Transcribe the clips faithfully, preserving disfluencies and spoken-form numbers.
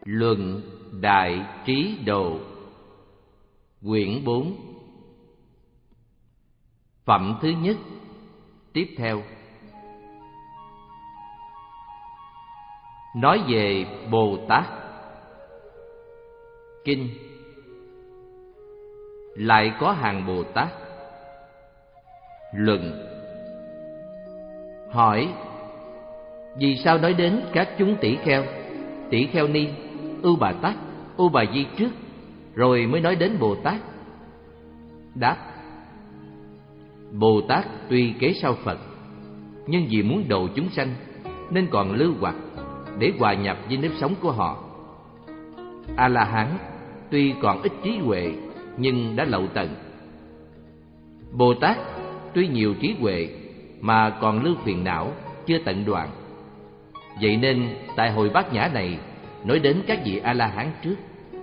Luận Đại Trí Độ, quyển bốn, phẩm thứ nhất. Tiếp theo nói về Bồ Tát. Kinh: lại có hàng Bồ Tát. Luận: hỏi, vì sao nói đến các chúng tỷ kheo, tỷ kheo ni, ưu bà tát, ưu bà di trước, rồi mới nói đến Bồ Tát? Đáp: Bồ Tát tuy kế sau Phật, nhưng vì muốn độ chúng sanh nên còn lưu hoặc để hòa nhập với nếp sống của họ. A La Hán tuy còn ít trí huệ nhưng đã lậu tận. Bồ Tát tuy nhiều trí huệ mà còn lưu phiền não chưa tận đoạn. Vậy nên tại hội Bát Nhã này nói đến các vị A La Hán trước.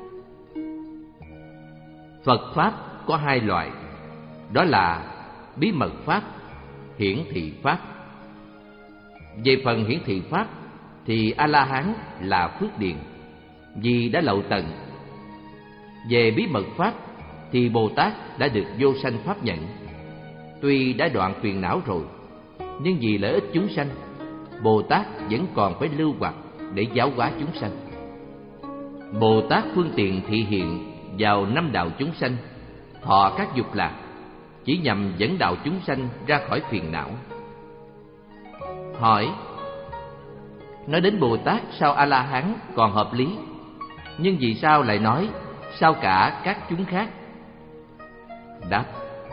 Phật pháp có hai loại, đó là bí mật pháp, hiển thị pháp. Về phần hiển thị pháp thì A La Hán là phước điền, vì đã lậu tận. Về bí mật pháp thì Bồ Tát đã được vô sanh pháp nhẫn. Tuy đã đoạn phiền não rồi, nhưng vì lợi ích chúng sanh, Bồ Tát vẫn còn phải lưu hoặc để giáo hóa chúng sanh. Bồ Tát phương tiện thị hiện vào năm đạo chúng sanh, thọ các dục lạc, chỉ nhằm dẫn đạo chúng sanh ra khỏi phiền não. Hỏi: nói đến Bồ Tát sau A La Hán còn hợp lý, nhưng vì sao lại nói sau cả các chúng khác? Đáp: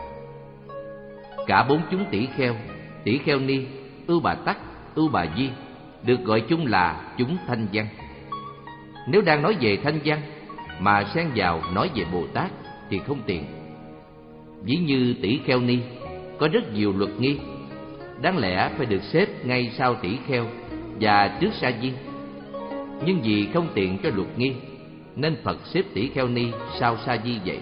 cả bốn chúng tỷ kheo, tỷ kheo ni, ưu bà tắc, ưu bà di được gọi chung là chúng thanh văn. Nếu đang nói về thanh văn mà xen vào nói về Bồ Tát thì không tiện. Ví như tỷ kheo ni có rất nhiều luật nghi, đáng lẽ phải được xếp ngay sau tỷ kheo và trước sa di, nhưng vì không tiện cho luật nghi nên Phật xếp tỷ kheo ni sau sa di vậy.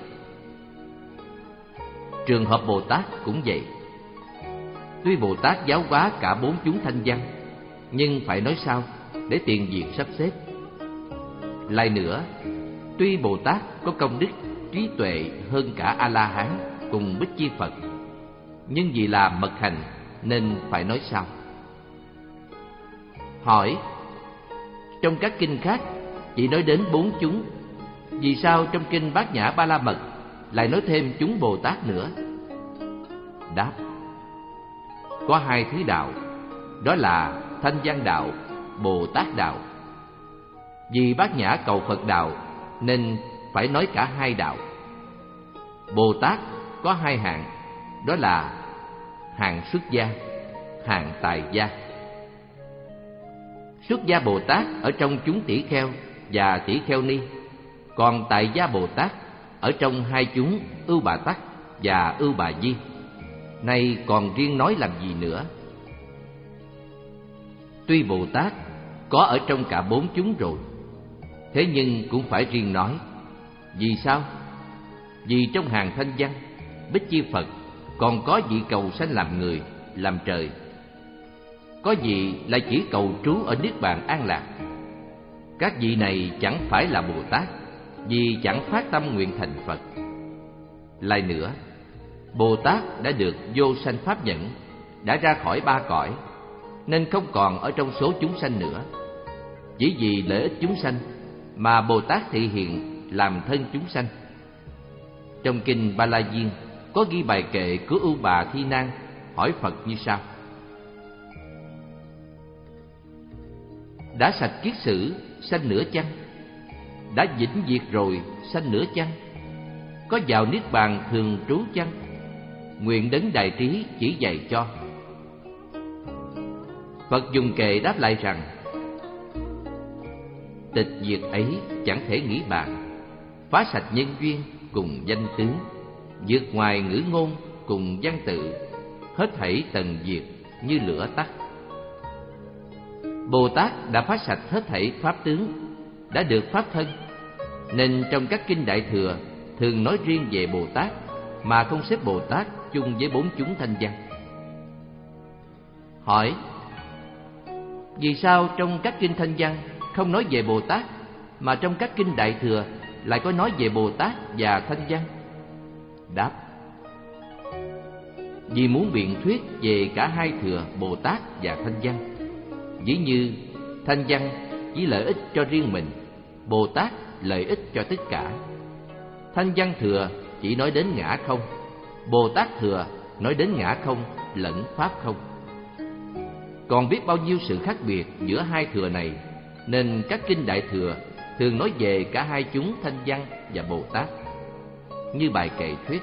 Trường hợp Bồ Tát cũng vậy. Tuy Bồ Tát giáo hóa cả bốn chúng thanh văn, nhưng phải nói sau để tiền việc sắp xếp. Lại nữa, tuy Bồ Tát có công đức, trí tuệ hơn cả A La Hán cùng Bích Chi Phật, nhưng vì là mật hành nên phải nói sau. Hỏi: trong các kinh khác chỉ nói đến bốn chúng, vì sao trong kinh Bát Nhã Ba La Mật lại nói thêm chúng Bồ Tát nữa? Đáp: có hai thứ đạo, đó là thanh văn đạo, Bồ Tát đạo. Vì Bát Nhã cầu Phật đạo nên phải nói cả hai đạo. Bồ Tát có hai hạng, đó là hạng xuất gia, hạng tài gia. Xuất gia Bồ Tát ở trong chúng tỷ kheo và tỷ kheo ni, còn tại gia Bồ Tát ở trong hai chúng ưu bà tắc và ưu bà di. Nay còn riêng nói làm gì nữa? Tuy Bồ Tát có ở trong cả bốn chúng rồi, thế nhưng cũng phải riêng nói. Vì sao? Vì trong hàng thanh văn, Bích Chi Phật còn có vị cầu sanh làm người, làm trời. Có vị là chỉ cầu trú ở Niết Bàn an lạc. Các vị này chẳng phải là Bồ Tát, vì chẳng phát tâm nguyện thành Phật. Lại nữa, Bồ Tát đã được vô sanh pháp nhẫn, đã ra khỏi ba cõi, nên không còn ở trong số chúng sanh nữa. Chỉ vì lợi ích chúng sanh mà Bồ Tát thị hiện làm thân chúng sanh. Trong kinh Ba La Diên có ghi bài kệ của ưu bà Thi Nan hỏi Phật như sau: đã sạch kiết sử, sanh nữa chăng? Đã vĩnh diệt rồi, sanh nữa chăng? Có vào Niết Bàn thường trú chăng? Nguyện đấng đại trí chỉ dạy cho. Phật dùng kệ đáp lại rằng: tịch diệt ấy chẳng thể nghĩ bàn, phá sạch nhân duyên cùng danh tướng, vượt ngoài ngữ ngôn cùng văn tự, hết thảy tần diệt như lửa tắt. Bồ Tát đã phá sạch hết thảy pháp tướng, đã được pháp thân, nên trong các kinh Đại Thừa thường nói riêng về Bồ Tát mà không xếp Bồ Tát chung với bốn chúng thanh văn. Hỏi: vì sao trong các kinh thanh văn không nói về Bồ Tát mà trong các kinh Đại Thừa lại có nói về Bồ Tát và Thanh Văn? Đáp: vì muốn biện thuyết về cả hai thừa Bồ Tát và Thanh Văn. Ví như Thanh Văn chỉ lợi ích cho riêng mình, Bồ Tát lợi ích cho tất cả. Thanh Văn thừa chỉ nói đến ngã không, Bồ Tát thừa nói đến ngã không lẫn pháp không. Còn biết bao nhiêu sự khác biệt giữa hai thừa này, nên các kinh Đại Thừa thường nói về cả hai chúng Thanh Văn và Bồ Tát. Như bài kệ thuyết: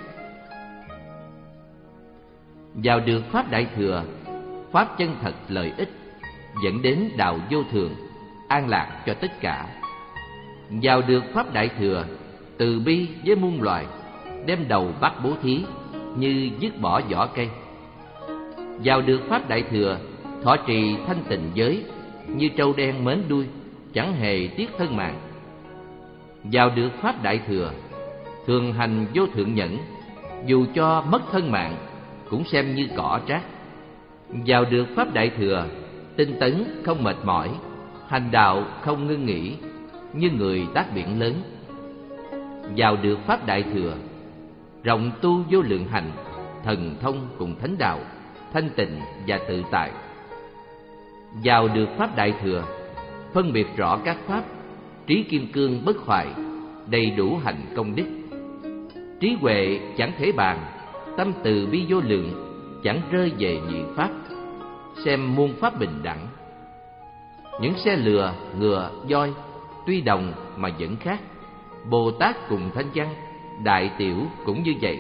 vào được pháp Đại Thừa, pháp chân thật lợi ích, dẫn đến đạo vô thường, an lạc cho tất cả. Vào được pháp Đại Thừa, từ bi với muôn loài, đem đầu bắt bố thí, như dứt bỏ vỏ cây. Vào được pháp Đại Thừa, thọ trì thanh tịnh giới, như trâu đen mến đuôi, chẳng hề tiếc thân mạng. Vào được pháp Đại Thừa, thường hành vô thượng nhẫn, dù cho mất thân mạng cũng xem như cỏ rác. Vào được pháp Đại Thừa, tinh tấn không mệt mỏi, hành đạo không ngưng nghỉ, như người tác biển lớn. Vào được pháp Đại Thừa, rộng tu vô lượng hành, thần thông cùng thánh đạo, thanh tịnh và tự tại. Vào được pháp Đại Thừa, phân biệt rõ các pháp, trí kim cương bất hoại, đầy đủ hành công đức. Trí huệ chẳng thể bàn, tâm từ bi vô lượng, chẳng rơi về nhị pháp, xem muôn pháp bình đẳng. Những xe lừa, ngựa, voi tuy đồng mà vẫn khác. Bồ Tát cùng Thanh Văn, đại tiểu cũng như vậy.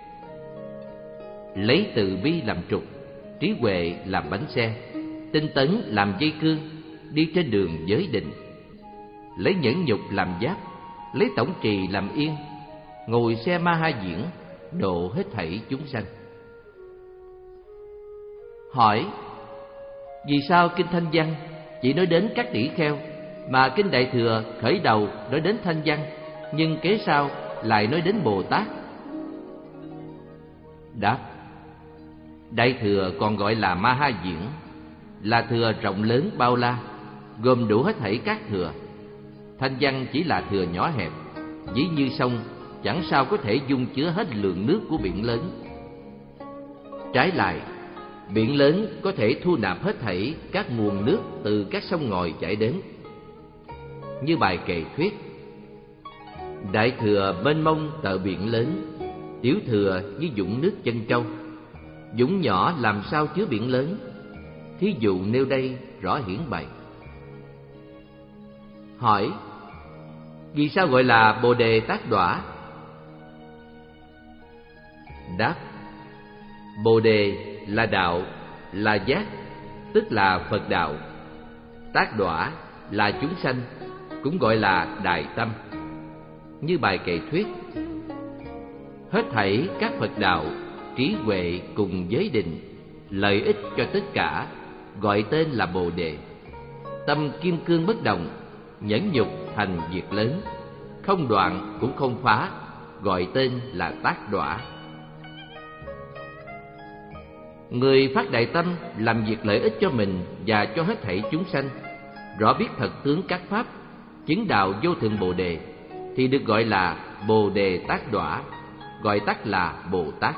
Lấy từ bi làm trục, trí huệ làm bánh xe, tinh tấn làm dây cương, đi trên đường giới định. Lấy nhẫn nhục làm giáp, lấy tổng trì làm yên, ngồi xe ma ha diễn, độ hết thảy chúng sanh. Hỏi: vì sao kinh Thanh Văn chỉ nói đến các tỷ kheo, mà kinh Đại Thừa khởi đầu nói đến Thanh Văn, nhưng kế sau lại nói đến Bồ Tát? Đáp: Đại Thừa còn gọi là Ma Ha Diễn, là thừa rộng lớn bao la, gồm đủ hết thảy các thừa. Thanh Văn chỉ là thừa nhỏ hẹp, ví như sông, chẳng sao có thể dung chứa hết lượng nước của biển lớn. Trái lại, biển lớn có thể thu nạp hết thảy các nguồn nước từ các sông ngòi chảy đến. Như bài kệ thuyết: Đại Thừa mênh mông tợ biển lớn, tiểu thừa như vũng nước chân trâu. Vũng nhỏ làm sao chứa biển lớn, thí dụ nêu đây rõ hiển bày. Hỏi: vì sao gọi là Bồ Đề Tác Đọa? Đáp: Bồ Đề là đạo, là giác, tức là Phật đạo. Tác Đọa là chúng sanh, cũng gọi là đại tâm. Như bài kệ thuyết: hết thảy các Phật đạo, trí huệ cùng giới định, lợi ích cho tất cả, gọi tên là Bồ Đề. Tâm kim cương bất động, nhẫn nhục thành việc lớn, không đoạn cũng không phá, gọi tên là Tác Đọa. Người phát đại tâm làm việc lợi ích cho mình và cho hết thảy chúng sanh, rõ biết thật tướng các pháp, chứng đạo vô thượng Bồ Đề, thì được gọi là Bồ Đề Tác Đọa, gọi tắt là Bồ Tát.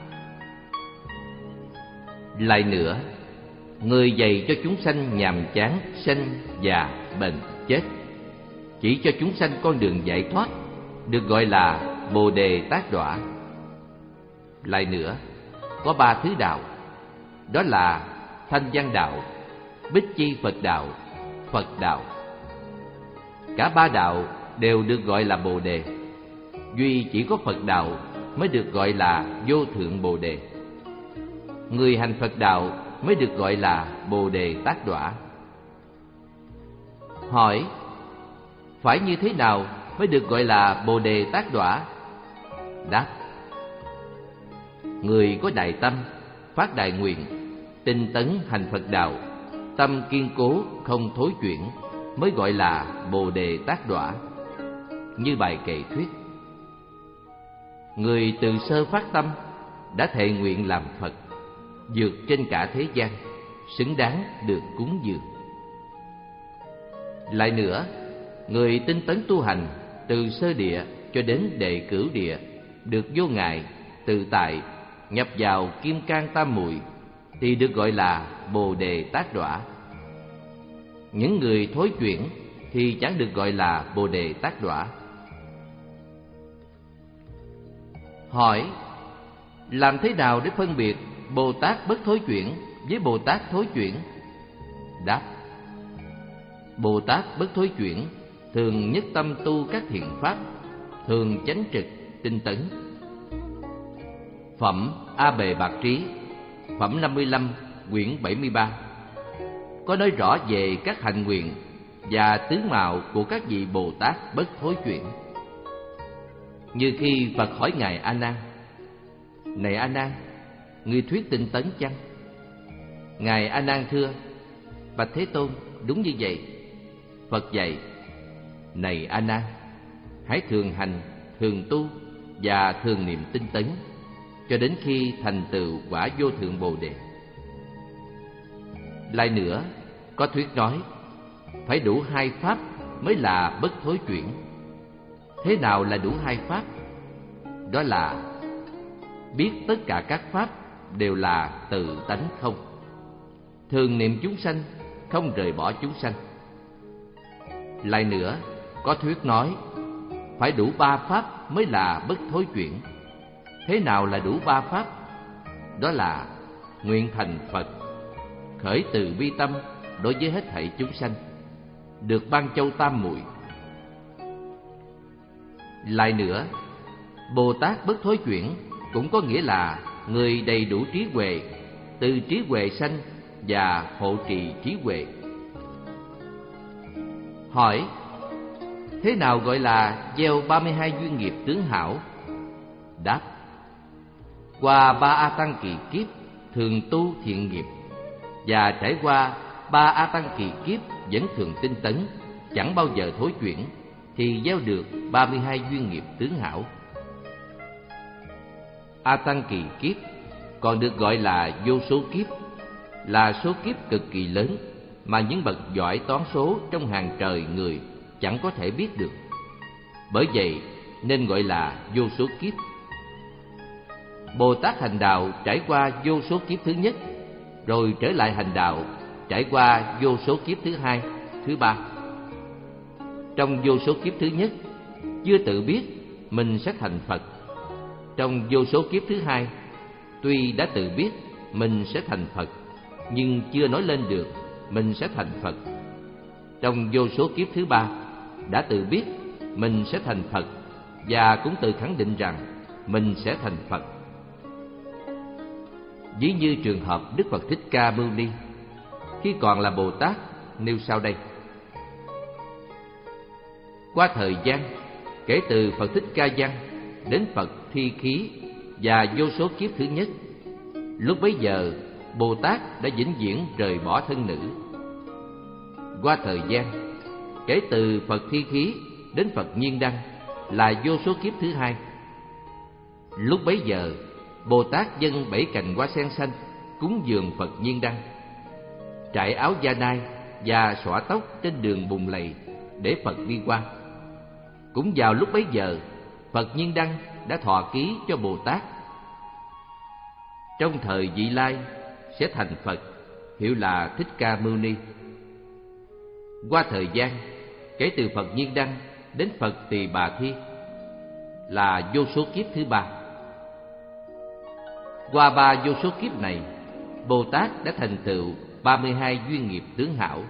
Lại nữa, người dạy cho chúng sanh nhàm chán, sanh, già, bệnh, chết, chỉ cho chúng sanh con đường giải thoát, được gọi là Bồ Đề Tác Đọa. Lại nữa, có ba thứ đạo, đó là Thanh Văn đạo, Bích Chi Phật đạo, Phật đạo. Cả ba đạo đều được gọi là Bồ Đề, duy chỉ có Phật đạo mới được gọi là Vô Thượng Bồ Đề. Người hành Phật đạo mới được gọi là Bồ Đề Tác Đọa. Hỏi: phải như thế nào mới được gọi là Bồ Đề Tác Đọa? Đáp: người có đại tâm, phát đại nguyện, tinh tấn hành Phật đạo, tâm kiên cố không thối chuyển, mới gọi là Bồ Đề Tác Đọa. Như bài kệ thuyết: người từ sơ phát tâm, đã thệ nguyện làm Phật, vượt trên cả thế gian, xứng đáng được cúng dường. Lại nữa, người tinh tấn tu hành từ sơ địa cho đến đệ cửu địa được vô ngại, tự tại, nhập vào kim cang tam muội thì được gọi là Bồ Đề Tát Đọa. Những người thối chuyển thì chẳng được gọi là Bồ Đề Tát Đọa. Hỏi: làm thế nào để phân biệt Bồ Tát bất thối chuyển với Bồ Tát thối chuyển? Đáp: Bồ Tát bất thối chuyển thường nhất tâm tu các thiện pháp, thường chánh trực, tinh tấn. Phẩm A Bề Bạc Trí, phẩm năm mươi lăm, quyển bảy mươi ba có nói rõ về các hạnh nguyện và tướng mạo của các vị Bồ Tát bất thối chuyển. Như khi Phật hỏi ngài A Nan: này A Nan, ngươi thuyết tinh tấn chăng? Ngài A Nan thưa: bạch Thế Tôn, đúng như vậy. Phật dạy: này A Nan, hãy thường hành, thường tu và thường niệm tinh tấn cho đến khi thành tựu quả vô thượng Bồ Đề. Lại nữa, có thuyết nói phải đủ hai pháp mới là bất thối chuyển. Thế nào là đủ hai pháp? Đó là biết tất cả các pháp đều là tự tánh không, thường niệm chúng sanh, không rời bỏ chúng sanh. Lại nữa, có thuyết nói phải đủ ba pháp mới là bất thối chuyển. Thế nào là đủ ba pháp? Đó là nguyện thành Phật, khởi từ bi tâm đối với hết thảy chúng sanh, được ban châu tam muội. Lại nữa, Bồ Tát bất thối chuyển cũng có nghĩa là người đầy đủ trí huệ, từ trí huệ sanh và hộ trì trí huệ. Hỏi: thế nào gọi là gieo ba mươi hai duyên nghiệp tướng hảo? Đáp: qua ba a tăng kỳ kiếp thường tu thiện nghiệp, và trải qua ba a tăng kỳ kiếp vẫn thường tinh tấn, chẳng bao giờ thối chuyển, thì gieo được ba mươi hai duyên nghiệp tướng hảo. A tăng kỳ kiếp còn được gọi là vô số kiếp, là số kiếp cực kỳ lớn mà những bậc giỏi toán số trong hàng trời người chẳng có thể biết được. Bởi vậy nên gọi là vô số kiếp. Bồ Tát hành đạo trải qua vô số kiếp thứ nhất, rồi trở lại hành đạo trải qua vô số kiếp thứ hai, thứ ba. Trong vô số kiếp thứ nhất, chưa tự biết mình sẽ thành Phật. Trong vô số kiếp thứ hai, tuy đã tự biết mình sẽ thành Phật, nhưng chưa nói lên được mình sẽ thành Phật. Trong vô số kiếp thứ ba, đã tự biết mình sẽ thành Phật và cũng tự khẳng định rằng mình sẽ thành Phật. Ví như trường hợp Đức Phật Thích Ca Mâu Ni khi còn là Bồ Tát nêu sau đây: qua thời gian kể từ Phật Thích Ca Văn đến Phật Thi Khí và vô số kiếp thứ nhất, lúc bấy giờ Bồ Tát đã vĩnh viễn rời bỏ thân nữ. Qua thời gian kể từ Phật Thi Khí đến Phật Nhiên Đăng là vô số kiếp thứ hai, lúc bấy giờ Bồ Tát dâng bảy cành hoa sen xanh cúng dường Phật Nhiên Đăng, trải áo da nai và xõa tóc trên đường bùn lầy để Phật đi qua. Cũng vào lúc bấy giờ, Phật Nhiên Đăng đã thọ ký cho Bồ Tát: trong thời vị lai sẽ thành Phật, hiệu là Thích Ca Mâu Ni. Qua thời gian kể từ Phật Nhiên Đăng đến Phật Tỳ Bà Thi là vô số kiếp thứ ba. Qua ba vô số kiếp này, Bồ Tát đã thành tựu ba mươi hai duyên nghiệp tướng hảo.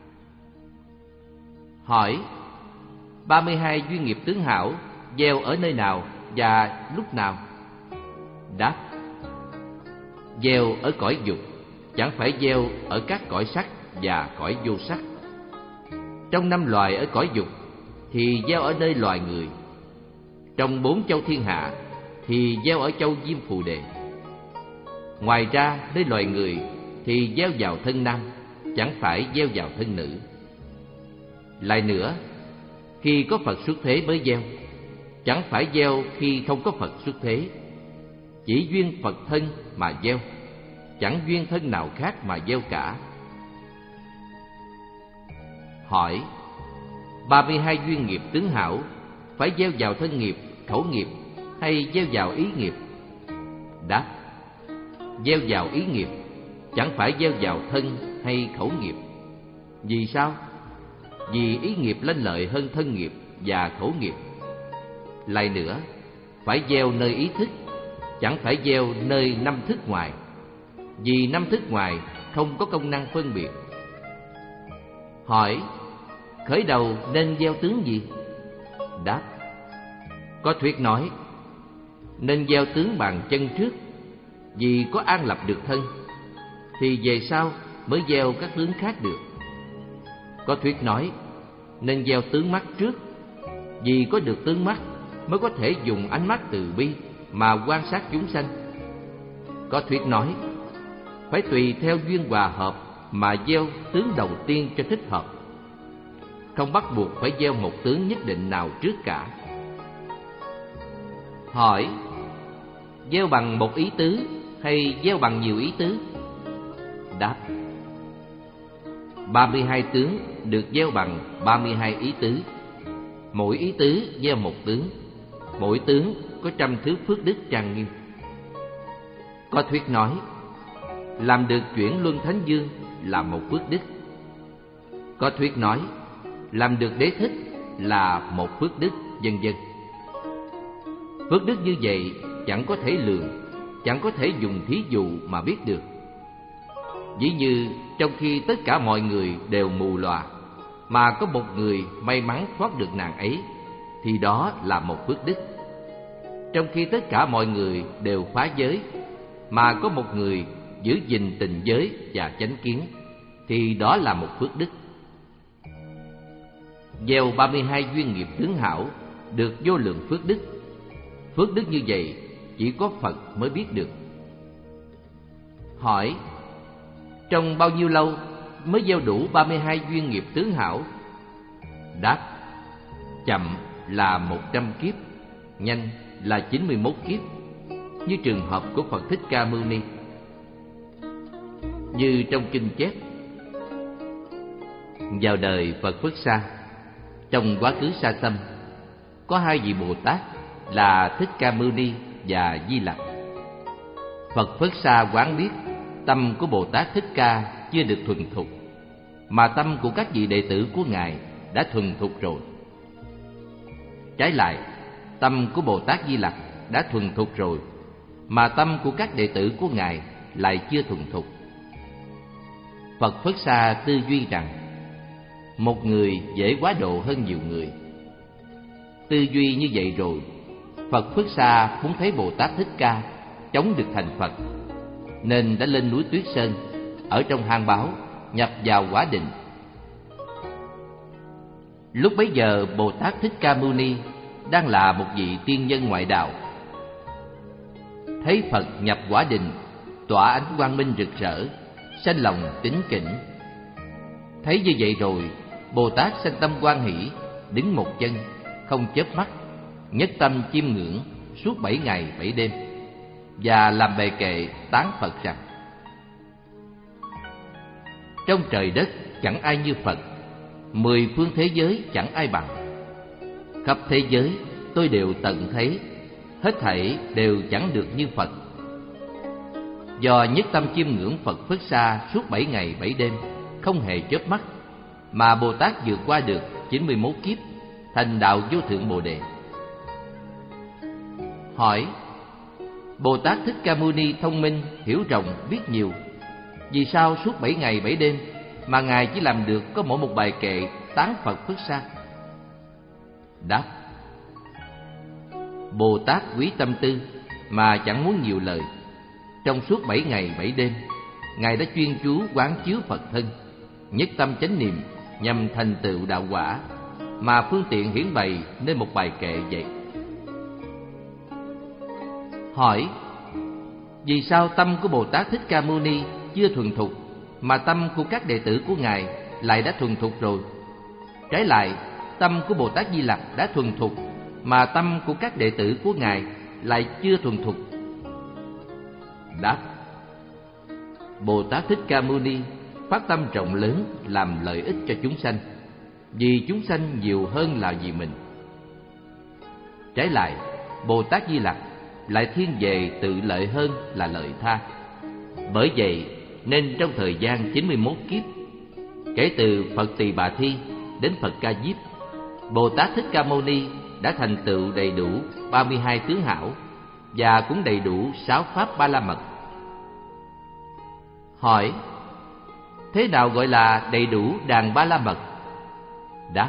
Hỏi: ba mươi hai duyên nghiệp tướng hảo gieo ở nơi nào và lúc nào? Đáp: gieo ở cõi dục, chẳng phải gieo ở các cõi sắc và cõi vô sắc. Trong năm loài ở cõi dục thì gieo ở nơi loài người. Trong bốn châu thiên hạ thì gieo ở châu Diêm Phù Đề. Ngoài ra nơi loài người thì gieo vào thân nam, chẳng phải gieo vào thân nữ. Lại nữa, khi có Phật xuất thế mới gieo, chẳng phải gieo khi không có Phật xuất thế. Chỉ duyên Phật thân mà gieo, chẳng duyên thân nào khác mà gieo cả. Hỏi: ba mươi hai duyên nghiệp tướng hảo phải gieo vào thân nghiệp, khẩu nghiệp hay gieo vào ý nghiệp? Đáp: gieo vào ý nghiệp, chẳng phải gieo vào thân hay khẩu nghiệp. Vì sao? Vì ý nghiệp lên lợi hơn thân nghiệp và khẩu nghiệp. Lại nữa, phải gieo nơi ý thức, chẳng phải gieo nơi năm thức ngoài. Vì năm thức ngoài không có công năng phân biệt. Hỏi: khởi đầu nên gieo tướng gì? Đáp: có thuyết nói nên gieo tướng bàn chân trước, vì có an lập được thân, thì về sau mới gieo các tướng khác được. Có thuyết nói nên gieo tướng mắt trước, vì có được tướng mắt mới có thể dùng ánh mắt từ bi mà quan sát chúng sanh. Có thuyết nói phải tùy theo duyên hòa hợp mà gieo tướng đầu tiên cho thích hợp, không bắt buộc phải gieo một tướng nhất định nào trước cả. Hỏi: gieo bằng một ý tứ hay gieo bằng nhiều ý tứ? Đáp: ba mươi hai tướng được gieo bằng ba mươi hai ý tứ. Mỗi ý tứ gieo một tướng, mỗi tướng có trăm thứ phước đức trang nghiêm. Có thuyết nói làm được chuyển luân thánh dương là một phước đức. Có thuyết nói làm được đế thích là một phước đức, vân vân. Phước đức như vậy chẳng có thể lường, chẳng có thể dùng thí dụ mà biết được. Ví như trong khi tất cả mọi người đều mù lòa, mà có một người may mắn thoát được nạn ấy, thì đó là một phước đức. Trong khi tất cả mọi người đều phá giới, mà có một người giữ gìn tình giới và chánh kiến, thì đó là một phước đức. Gieo ba mươi hai duyên nghiệp tướng hảo được vô lượng phước đức. Phước đức như vậy chỉ có Phật mới biết được. Hỏi: trong bao nhiêu lâu mới gieo đủ ba mươi hai duyên nghiệp tướng hảo? Đáp: chậm là một trăm kiếp, nhanh là chín mươi mốt kiếp, như trường hợp của Phật Thích Ca Mâu Ni. Như trong kinh chép: vào đời Phật Phất Sa, trong quá khứ xa xăm, có hai vị Bồ Tát là Thích Ca Mâu Ni và Di Lặc. Phật Phất Sa quán biết tâm của Bồ Tát Thích Ca chưa được thuần thục, mà tâm của các vị đệ tử của Ngài đã thuần thục rồi. Trái lại, tâm của Bồ Tát Di Lặc đã thuần thục rồi, mà tâm của các đệ tử của Ngài lại chưa thuần thục. Phật Phất Sa tư duy rằng một người dễ quá độ hơn nhiều người. Tư duy như vậy rồi, Phật Phất Sa muốn thấy Bồ Tát Thích Ca chống được thành Phật, nên đã lên núi Tuyết Sơn, ở trong hang báo, nhập vào quả định. Lúc bấy giờ Bồ Tát Thích Ca Mâu Ni đang là một vị tiên nhân ngoại đạo. Thấy Phật nhập quả định, tỏa ánh quang minh rực rỡ, sanh lòng tín kính. Thấy như vậy rồi, Bồ Tát sanh tâm hoan hỷ, đứng một chân, không chớp mắt, nhất tâm chiêm ngưỡng suốt bảy ngày bảy đêm, và làm bề kệ tán Phật rằng: trong trời đất chẳng ai như Phật, mười phương thế giới chẳng ai bằng. Khắp thế giới tôi đều tận thấy, hết thảy đều chẳng được như Phật. Do nhất tâm chiêm ngưỡng Phật Phất Sa suốt bảy ngày bảy đêm, không hề chớp mắt, mà Bồ Tát vượt qua được chín mươi mốt kiếp, thành đạo vô thượng Bồ Đề. Hỏi: Bồ Tát Thích Ca Mâu Ni thông minh, hiểu rộng, biết nhiều, vì sao suốt bảy ngày bảy đêm mà Ngài chỉ làm được có mỗi một bài kệ tán Phật Phất Sa? Đáp: Bồ Tát quý tâm tư mà chẳng muốn nhiều lời. Trong suốt bảy ngày bảy đêm, Ngài đã chuyên chú quán chiếu Phật thân, nhất tâm chánh niệm nhằm thành tựu đạo quả, mà phương tiện hiển bày nên một bài kệ vậy. Hỏi: vì sao tâm của Bồ Tát Thích Ca Mâu Ni chưa thuần thục, mà tâm của các đệ tử của Ngài lại đã thuần thục rồi? Trái lại, tâm của Bồ Tát Di Lặc đã thuần thục, mà tâm của các đệ tử của Ngài lại chưa thuần thục. Đáp: Bồ Tát Thích Ca Mâu Ni phát tâm rộng lớn làm lợi ích cho chúng sanh, vì chúng sanh nhiều hơn là vì mình. Trái lại, Bồ Tát Di Lặc lại thiên về tự lợi hơn là lợi tha. Bởi vậy nên trong thời gian chín mươi mốt kiếp, kể từ Phật Tỳ Bà Thi đến Phật Ca Diếp, Bồ Tát Thích Ca Mâu Ni đã thành tựu đầy đủ ba mươi hai tướng hảo và cũng đầy đủ sáu pháp ba la mật. Hỏi: thế nào gọi là đầy đủ đàn ba la mật? Đáp: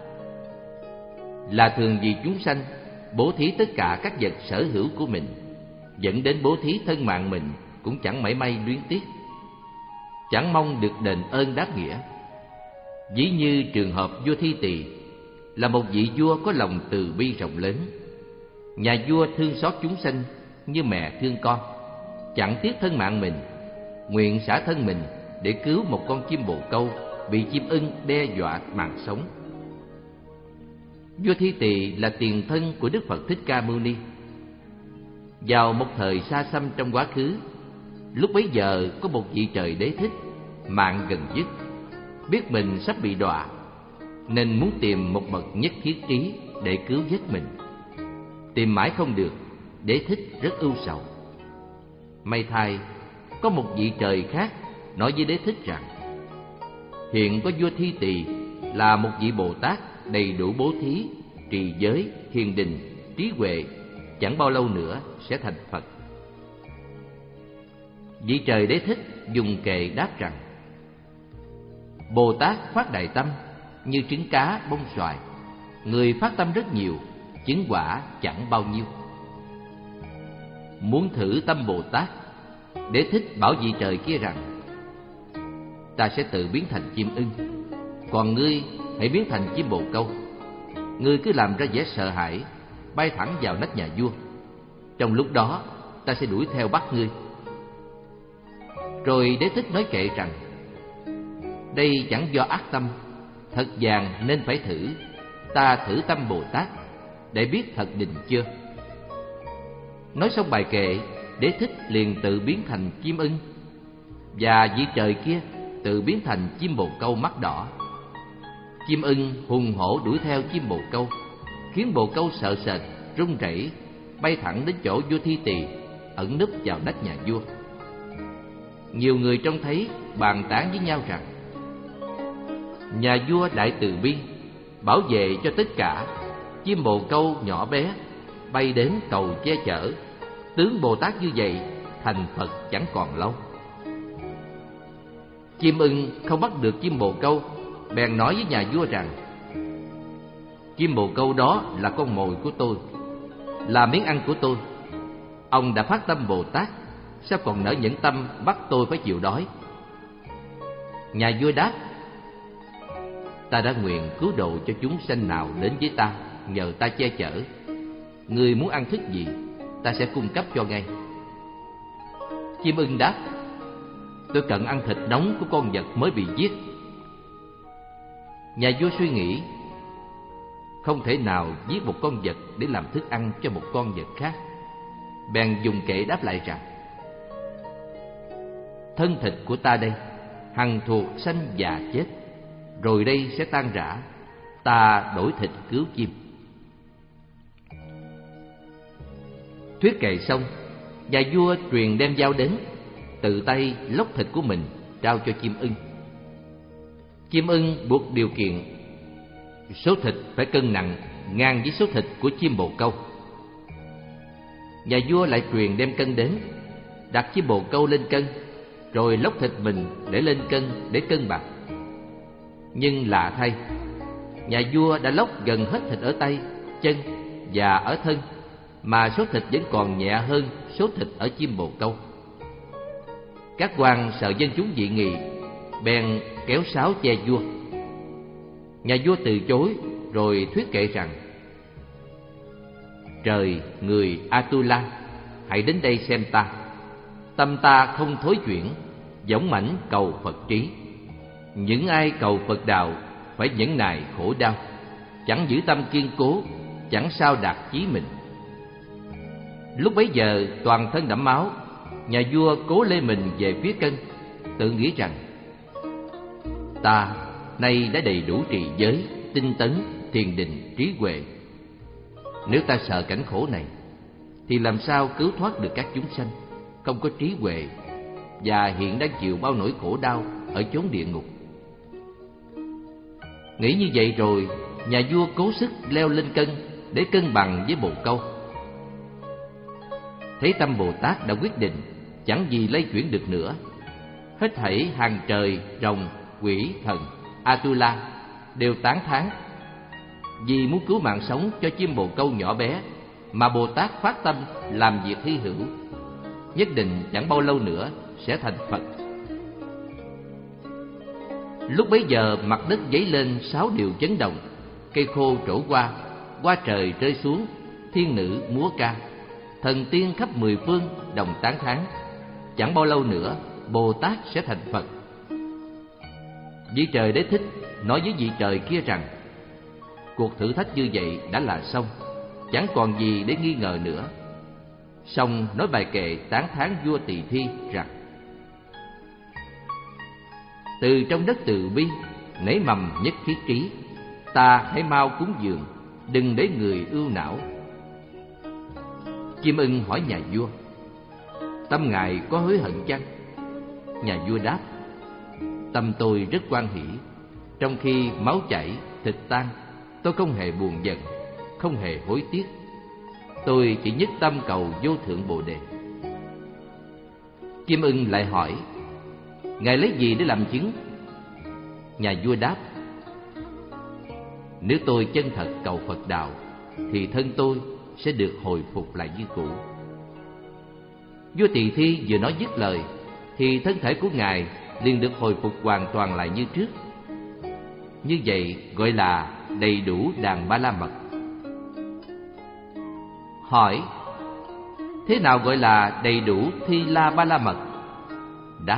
là thường vì chúng sanh bố thí tất cả các vật sở hữu của mình, dẫn đến bố thí thân mạng mình cũng chẳng mảy may luyến tiếc, chẳng mong được đền ơn đáp nghĩa. Ví như trường hợp vua Thi Tỳ là một vị vua có lòng từ bi rộng lớn. Nhà vua thương xót chúng sanh như mẹ thương con, chẳng tiếc thân mạng mình, nguyện xả thân mình để cứu một con chim bồ câu bị chim ưng đe dọa mạng sống. Vua Thi Tỳ là tiền thân của Đức Phật Thích Ca Mâu Ni. Vào một thời xa xăm trong quá khứ, lúc bấy giờ có một vị trời đế thích, mạng gần dứt, biết mình sắp bị đọa, nên muốn tìm một bậc nhất thiết trí để cứu vớt mình. Tìm mãi không được, đế thích rất ưu sầu. May thay, có một vị trời khác nói với đế thích rằng: hiện có vua Thi Tỳ là một vị Bồ Tát đầy đủ bố thí, trì giới, thiền định, trí huệ, chẳng bao lâu nữa sẽ thành Phật. Vị trời đế thích dùng kệ đáp rằng: Bồ Tát phát đại tâm như trứng cá bông xoài, người phát tâm rất nhiều, chứng quả chẳng bao nhiêu. Muốn thử tâm Bồ Tát, đế thích bảo vị trời kia rằng: ta sẽ tự biến thành chim ưng, còn ngươi hãy biến thành chim bồ câu. Ngươi cứ làm ra vẻ sợ hãi, bay thẳng vào nách nhà vua. Trong lúc đó ta sẽ đuổi theo bắt ngươi. Rồi đế thích nói kệ rằng: đây chẳng do ác tâm, thật vàng nên phải thử. Ta thử tâm Bồ Tát để biết thật định chưa. Nói xong bài kệ, đế thích liền tự biến thành chim ưng, và vị trời kia tự biến thành chim bồ câu mắt đỏ. Chim ưng hùng hổ đuổi theo chim bồ câu, khiến bồ câu sợ sệt, run rẩy, bay thẳng đến chỗ vua Thi Tỳ ẩn núp vào nách nhà vua. Nhiều người trông thấy bàn tán với nhau rằng: nhà vua đại từ bi, bảo vệ cho tất cả, chim bồ câu nhỏ bé bay đến cầu che chở. Tướng Bồ Tát như vậy, thành Phật chẳng còn lâu. Chim ưng không bắt được chim bồ câu, bèn nói với nhà vua rằng: chim bồ câu đó là con mồi của tôi, là miếng ăn của tôi. Ông đã phát tâm Bồ Tát, sao còn nỡ nhẫn tâm bắt tôi phải chịu đói? Nhà vua đáp: ta đã nguyện cứu độ cho chúng sanh nào đến với ta nhờ ta che chở. Ngươi muốn ăn thức gì, ta sẽ cung cấp cho ngay. Chim ưng đáp: tôi cần ăn thịt nóng của con vật mới bị giết. Nhà vua suy nghĩ, không thể nào giết một con vật để làm thức ăn cho một con vật khác, bèn dùng kệ đáp lại rằng: thân thịt của ta đây, hằng thuộc sanh già chết, rồi đây sẽ tan rã. Ta đổi thịt cứu chim. Thuyết kệ xong, nhà vua truyền đem dao đến, tự tay lóc thịt của mình trao cho chim ưng. Chim ưng buộc điều kiện số thịt phải cân nặng ngang với số thịt của chim bồ câu. Nhà vua lại truyền đem cân đến, đặt chim bồ câu lên cân, rồi lóc thịt mình để lên cân để cân bằng. Nhưng lạ thay, nhà vua đã lóc gần hết thịt ở tay, chân và ở thân, mà số thịt vẫn còn nhẹ hơn số thịt ở chim bồ câu. Các quan sợ dân chúng dị nghị, bèn kéo sáo che vua. Nhà vua từ chối, rồi thuyết kệ rằng: trời, người Atula, hãy đến đây xem ta. Tâm ta không thối chuyển, dõng mãnh cầu Phật trí. Những ai cầu Phật đạo phải nhẫn nại khổ đau, chẳng giữ tâm kiên cố, chẳng sao đạt chí mình. Lúc bấy giờ toàn thân đẫm máu, nhà vua cố lê mình về phía cân, tự nghĩ rằng: ta nay đã đầy đủ trì giới, tinh tấn, thiền định, trí huệ. Nếu ta sợ cảnh khổ này, thì làm sao cứu thoát được các chúng sanh không có trí huệ và hiện đang chịu bao nỗi khổ đau ở chốn địa ngục? Nghĩ như vậy rồi, nhà vua cố sức leo lên cân để cân bằng với bồ câu. Thế Tâm Bồ Tát đã quyết định chẳng gì lay chuyển được nữa. Hết thảy hàng trời, rồng, quỷ, thần, Atula đều tán thán. Vì muốn cứu mạng sống cho chim bồ câu nhỏ bé mà Bồ Tát phát tâm làm việc hy hữu, nhất định chẳng bao lâu nữa sẽ thành Phật. Lúc bấy giờ mặt đất dấy lên sáu điều chấn động, cây khô trổ qua, hoa trời rơi xuống, thiên nữ múa ca, thần tiên khắp mười phương đồng tán thán. Chẳng bao lâu nữa Bồ Tát sẽ thành Phật. Vị trời Đế Thích nói với vị trời kia rằng: cuộc thử thách như vậy đã là xong, chẳng còn gì để nghi ngờ nữa. Xong nói bài kệ tán thán vua Tỳ Thi rằng: từ trong đất từ bi nảy mầm nhất thiết trí, ta hãy mau cúng dường, đừng để người ưu não. Chim ưng hỏi nhà vua: tâm ngài có hối hận chăng? Nhà vua đáp: tâm tôi rất hoan hỷ. Trong khi máu chảy, thịt tan, tôi không hề buồn giận, không hề hối tiếc. Tôi chỉ nhất tâm cầu vô thượng Bồ Đề. Chim ưng lại hỏi: ngài lấy gì để làm chứng? Nhà vua đáp: nếu tôi chân thật cầu Phật đạo, thì thân tôi sẽ được hồi phục lại như cũ. Vua Tỳ Thi vừa nói dứt lời, thì thân thể của ngài liền được hồi phục hoàn toàn lại như trước. Như vậy gọi là đầy đủ đàn ba la mật. Hỏi: thế nào gọi là đầy đủ thi la ba la mật? Đáp: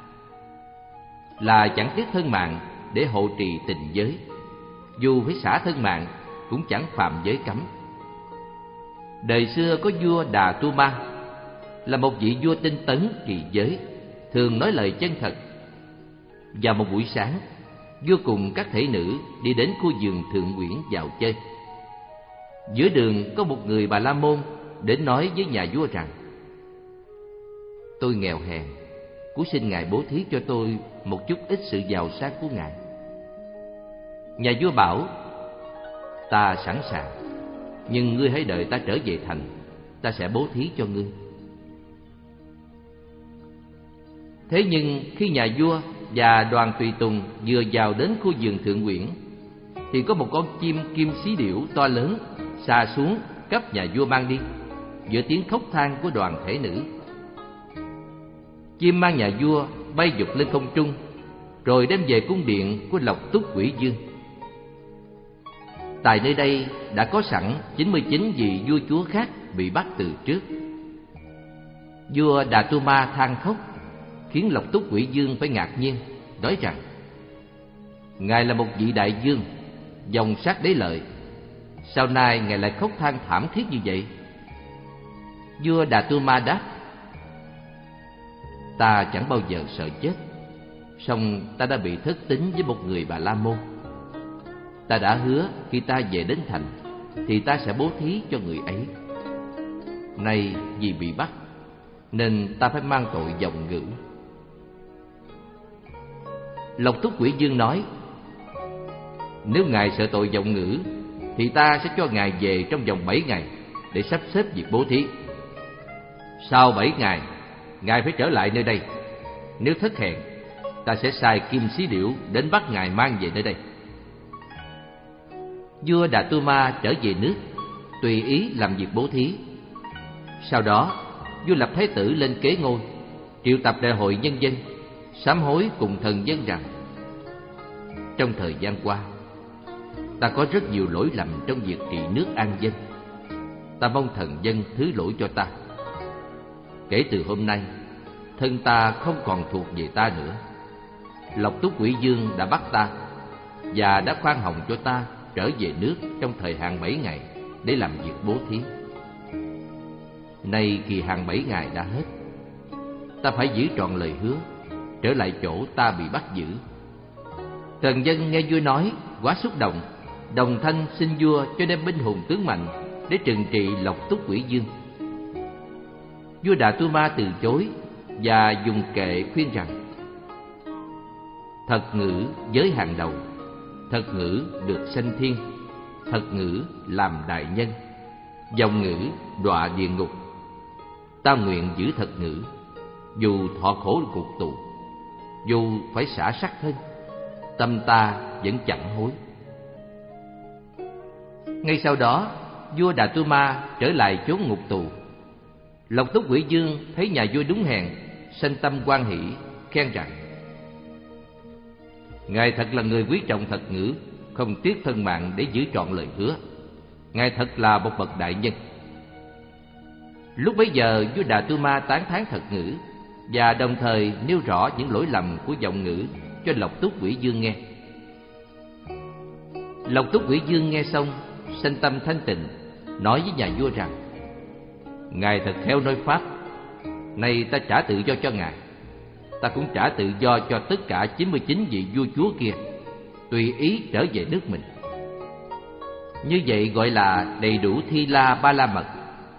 là chẳng tiếc thân mạng để hộ trì tình giới, dù phải xả thân mạng cũng chẳng phạm giới cấm. Đời xưa có vua Đà Tu Ma, là một vị vua tinh tấn trì giới, thường nói lời chân thật. Vào một buổi sáng, vua cùng các thể nữ đi đến khu vườn Thượng Uyển vào chơi. Giữa đường có một người Bà La Môn đến nói với nhà vua rằng: tôi nghèo hèn, cúi xin ngài bố thí cho tôi một chút ít sự giàu sang của ngài. Nhà vua bảo: ta sẵn sàng, nhưng ngươi hãy đợi ta trở về thành, ta sẽ bố thí cho ngươi. Thế nhưng khi nhà vua và đoàn tùy tùng vừa vào đến khu vườn Thượng Uyển, thì có một con chim kim xí điểu to lớn xà xuống cấp nhà vua mang đi, giữa tiếng khóc than của đoàn thể nữ. Chim mang nhà vua bay vụt lên không trung, rồi đem về cung điện của Lộc Túc Quỷ Dương. Tại nơi đây đã có sẵn chín mươi chín vị vua chúa khác bị bắt từ trước. Vua Đà Tu Ma than khóc, khiến Lộc Túc Quỷ Dương phải ngạc nhiên, nói rằng: ngài là một vị đại vương, dòng sát đế lợi, sao nay ngài lại khóc than thảm thiết như vậy? Vua Đà Tu Ma đáp: ta chẳng bao giờ sợ chết, song ta đã bị thất tín với một người Bà La Môn. Ta đã hứa khi ta về đến thành thì ta sẽ bố thí cho người ấy. Nay vì bị bắt nên ta phải mang tội vọng ngữ. Lộc Túc Quỷ Dương nói: nếu ngài sợ tội vọng ngữ thì ta sẽ cho ngài về trong vòng bảy ngày để sắp xếp việc bố thí. Sau bảy ngày, ngài phải trở lại nơi đây. Nếu thất hẹn, ta sẽ sai kim xí điểu đến bắt ngài mang về nơi đây. Vua Đà Tu Ma trở về nước, tùy ý làm việc bố thí. Sau đó, vua lập thái tử lên kế ngôi, triệu tập đại hội nhân dân, sám hối cùng thần dân rằng: trong thời gian qua, ta có rất nhiều lỗi lầm trong việc trị nước an dân. Ta mong thần dân thứ lỗi cho ta. Kể từ hôm nay, thân ta không còn thuộc về ta nữa. Lộc Túc Quỷ Dương đã bắt ta và đã khoan hồng cho ta trở về nước trong thời hạn bảy ngày để làm việc bố thí. Nay kỳ hạn bảy ngày đã hết, ta phải giữ trọn lời hứa, trở lại chỗ ta bị bắt giữ. Trần dân nghe vua nói quá xúc động, đồng thanh xin vua cho đem binh hùng tướng mạnh để trừng trị Lộc Túc Quỷ Dương. Vua Đà Tu Ma từ chối và dùng kệ khuyên rằng: thật ngữ giới hàng đầu, thật ngữ được sanh thiên, thật ngữ làm đại nhân, vọng ngữ đọa địa ngục. Ta nguyện giữ thật ngữ, dù thọ khổ ngục tù, dù phải xả xác thân, tâm ta vẫn chẳng hối. Ngay sau đó, vua Đà Tu Ma trở lại chốn ngục tù. Lộc Túc Quỷ Dương thấy nhà vua đúng hẹn, sanh tâm hoan hỷ, khen rằng: ngài thật là người quý trọng thật ngữ, không tiếc thân mạng để giữ trọn lời hứa. Ngài thật là một bậc đại nhân. Lúc bấy giờ, vua Đà Tu Ma tán thán thật ngữ và đồng thời nêu rõ những lỗi lầm của vọng ngữ cho Lộc Túc Quỷ Dương nghe. Lộc Túc Quỷ Dương nghe xong, sanh tâm thanh tịnh, nói với nhà vua rằng: ngài thật khéo nói pháp, nay ta trả tự do cho ngài. Ta cũng trả tự do cho tất cả chín mươi chín vị vua chúa kia, tùy ý trở về nước mình. Như vậy gọi là đầy đủ Thi La Ba La Mật.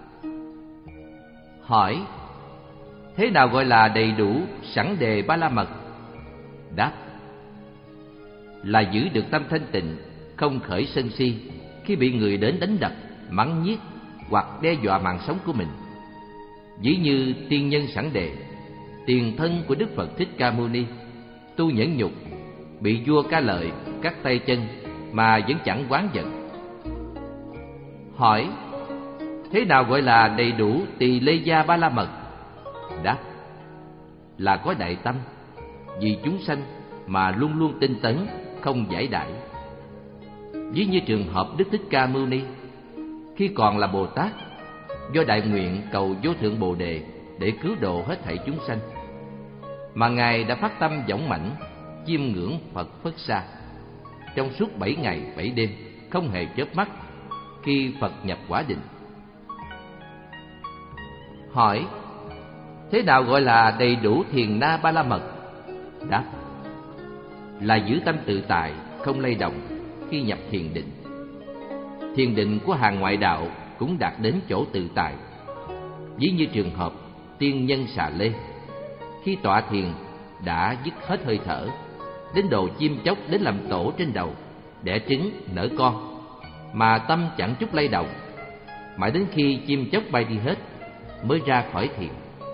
Hỏi: thế nào gọi là đầy đủ sẵn đề Ba La Mật? Đáp: là giữ được tâm thanh tịnh, không khởi sân si khi bị người đến đánh đập, mắng nhiếc hoặc đe dọa mạng sống của mình. Ví như tiên nhân sẵn đề, tiền thân của Đức Phật Thích Ca Mâu Ni, tu nhẫn nhục, bị vua Ca Lợi cắt tay chân mà vẫn chẳng oán giận. Hỏi: thế nào gọi là đầy đủ Tỳ Lê Gia Ba La Mật? Đáp: là có đại tâm, vì chúng sanh mà luôn luôn tinh tấn, không giải đãi. Ví như trường hợp Đức Thích Ca Mâu Ni, khi còn là Bồ Tát, do đại nguyện cầu vô thượng Bồ Đề để cứu độ hết thảy chúng sanh, mà ngài đã phát tâm dõng mãnh chiêm ngưỡng Phật Phất Sa trong suốt bảy ngày bảy đêm, không hề chớp mắt khi Phật nhập quả định. Hỏi: thế nào gọi là đầy đủ Thiền Na Ba La Mật? Đáp: là giữ tâm tự tại, không lay động khi nhập thiền định. Thiền định của hàng ngoại đạo cũng đạt đến chỗ tự tại. Ví như trường hợp tiên nhân Xà Lê, khi tọa thiền đã dứt hết hơi thở, đến độ chim chóc đến làm tổ trên đầu, đẻ trứng nở con, mà tâm chẳng chút lay động, mãi đến khi chim chóc bay đi hết mới ra khỏi thiền.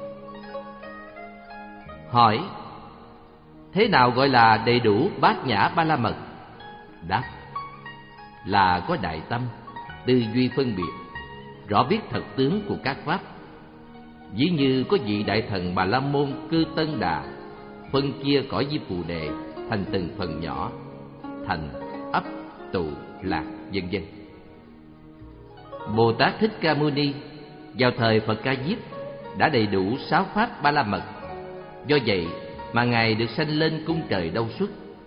Hỏi: thế nào gọi là đầy đủ Bát Nhã Ba La Mật? Đáp: là có đại tâm, tư duy phân biệt, rõ biết thật tướng của các pháp. Ví như có vị đại thần Bà La Môn Cư Tân Đà, phân chia cõi Di Phù Đề thành từng phần nhỏ, thành ấp, tụ, lạc, vân vân. Bồ Tát Thích Ca Mâu Ni vào thời Phật Ca Diếp đã đầy đủ sáu pháp Ba La Mật. Do vậy mà ngài được sanh lên cung trời Đâu Xuất.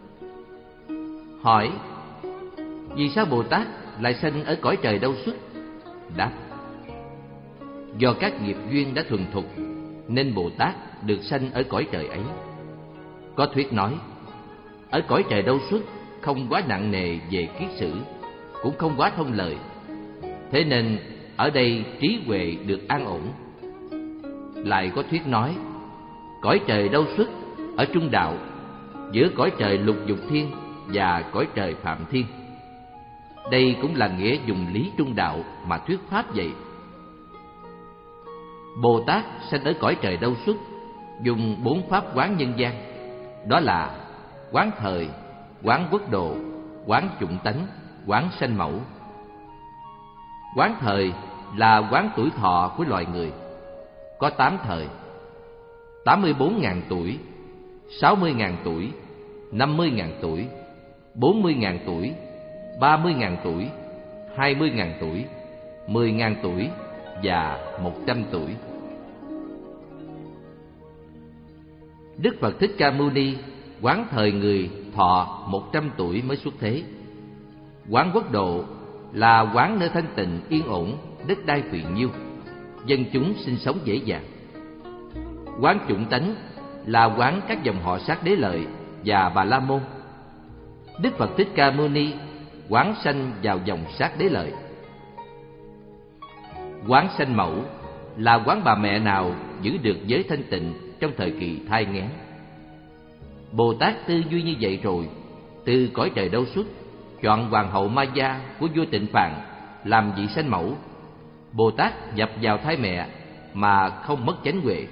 Hỏi: vì sao Bồ Tát lại sanh ở cõi trời Đâu Xuất? Đáp: do các nghiệp duyên đã thuần thục, nên Bồ Tát được sanh ở cõi trời ấy. Có thuyết nói, ở cõi trời Đâu Xuất không quá nặng nề về kiết sử, cũng không quá thông lời, thế nên ở đây trí huệ được an ổn. Lại có thuyết nói, cõi trời Đâu Xuất ở trung đạo, giữa cõi trời Lục Dục Thiên và cõi trời Phạm Thiên. Đây cũng là nghĩa dùng lý trung đạo mà thuyết pháp vậy. Bồ Tát sanh ở cõi trời Đâu Xuất dùng bốn pháp quán nhân gian, đó là quán thời, quán quốc độ, quán chủng tánh, quán sanh mẫu. Quán thời là quán tuổi thọ của loài người, có tám thời: tám mươi bốn ngàn tuổi, sáu mươi ngàn tuổi, năm mươi ngàn tuổi, bốn mươi ngàn tuổi, ba mươi ngàn tuổi, hai mươi ngàn tuổi, mười ngàn tuổi và một trăm tuổi. Đức Phật Thích Ca Mâu Ni quán thời người thọ một trăm tuổi mới xuất thế. Quán quốc độ là quán nơi thanh tịnh yên ổn, đất đai phì nhiêu, dân chúng sinh sống dễ dàng. Quán chủng tánh là quán các dòng họ Sát Đế Lợi và Bà La Môn. Đức Phật Thích Ca Mâu Ni quán sanh vào dòng sát đế lợi. Quán sanh mẫu là quán bà mẹ nào giữ được giới thanh tịnh trong thời kỳ thai nghén. Bồ Tát tư duy như vậy rồi, từ cõi trời đâu xuất, chọn hoàng hậu Maya của vua Tịnh Phạn làm vị sanh mẫu. Bồ Tát nhập vào thai mẹ mà không mất chánh huệ.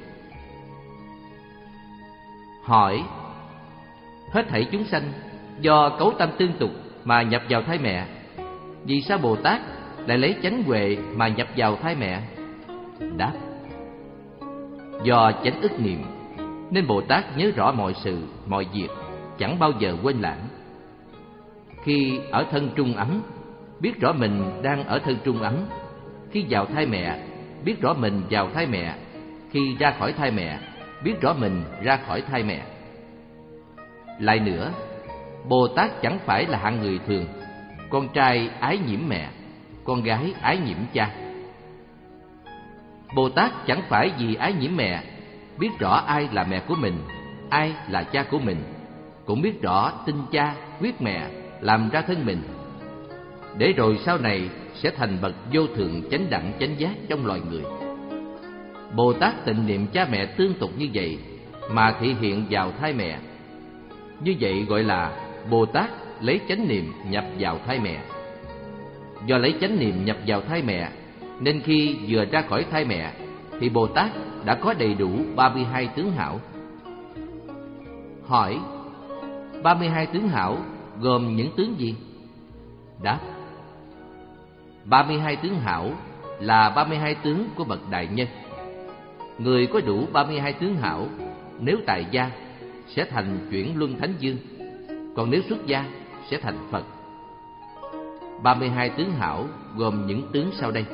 Hỏi: hết thảy chúng sanh do cấu tâm tương tục mà nhập vào thai mẹ, vì sao Bồ Tát lại lấy chánh huệ mà nhập vào thai mẹ? Đáp: do chánh ức niệm nên Bồ Tát nhớ rõ mọi sự, mọi việc, chẳng bao giờ quên lãng. Khi ở thân trung ấm, biết rõ mình đang ở thân trung ấm. Khi vào thai mẹ, biết rõ mình vào thai mẹ. Khi ra khỏi thai mẹ, biết rõ mình ra khỏi thai mẹ. Lại nữa, Bồ Tát chẳng phải là hạng người thường, con trai ái nhiễm mẹ, con gái ái nhiễm cha. Bồ Tát chẳng phải vì ái nhiễm mẹ, biết rõ ai là mẹ của mình, ai là cha của mình, cũng biết rõ tinh cha, huyết mẹ làm ra thân mình, để rồi sau này sẽ thành bậc vô thượng chánh đẳng chánh giác trong loài người. Bồ Tát tịnh niệm cha mẹ tương tục như vậy mà thị hiện vào thai mẹ. Như vậy gọi là Bồ Tát lấy chánh niệm nhập vào thai mẹ. Do lấy chánh niệm nhập vào thai mẹ nên khi vừa ra khỏi thai mẹ thì Bồ Tát đã có đầy đủ ba mươi hai tướng hảo. Hỏi: ba mươi hai tướng hảo gồm những tướng gì? Đáp: ba mươi hai tướng hảo là ba mươi hai tướng của bậc đại nhân. Người có đủ ba mươi hai tướng hảo, nếu tại gia sẽ thành chuyển luân thánh dương, còn nếu xuất gia sẽ thành Phật. ba mươi hai tướng hảo gồm những tướng sau đây: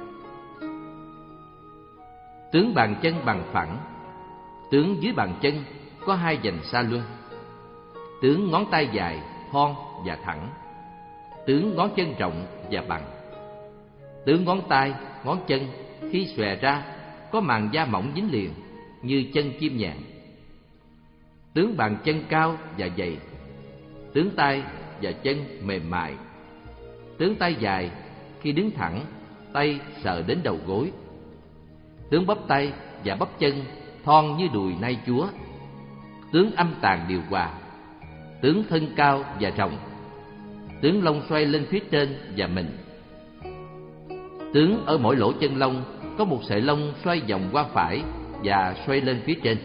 tướng bàn chân bằng phẳng, tướng dưới bàn chân có hai vành sa luân, tướng ngón tay dài, thon và thẳng, tướng ngón chân rộng và bằng, tướng ngón tay, ngón chân khi xòe ra có màng da mỏng dính liền như chân chim nhạn, tướng bàn chân cao và dày, tướng tay và chân mềm mại, tướng tay dài khi đứng thẳng tay sờ đến đầu gối, tướng bắp tay và bắp chân thon như đùi nai chúa, tướng âm tàn điều hòa, tướng thân cao và rộng, tướng lông xoay lên phía trên và mình, tướng ở mỗi lỗ chân lông có một sợi lông xoay vòng qua phải và xoay lên phía trên,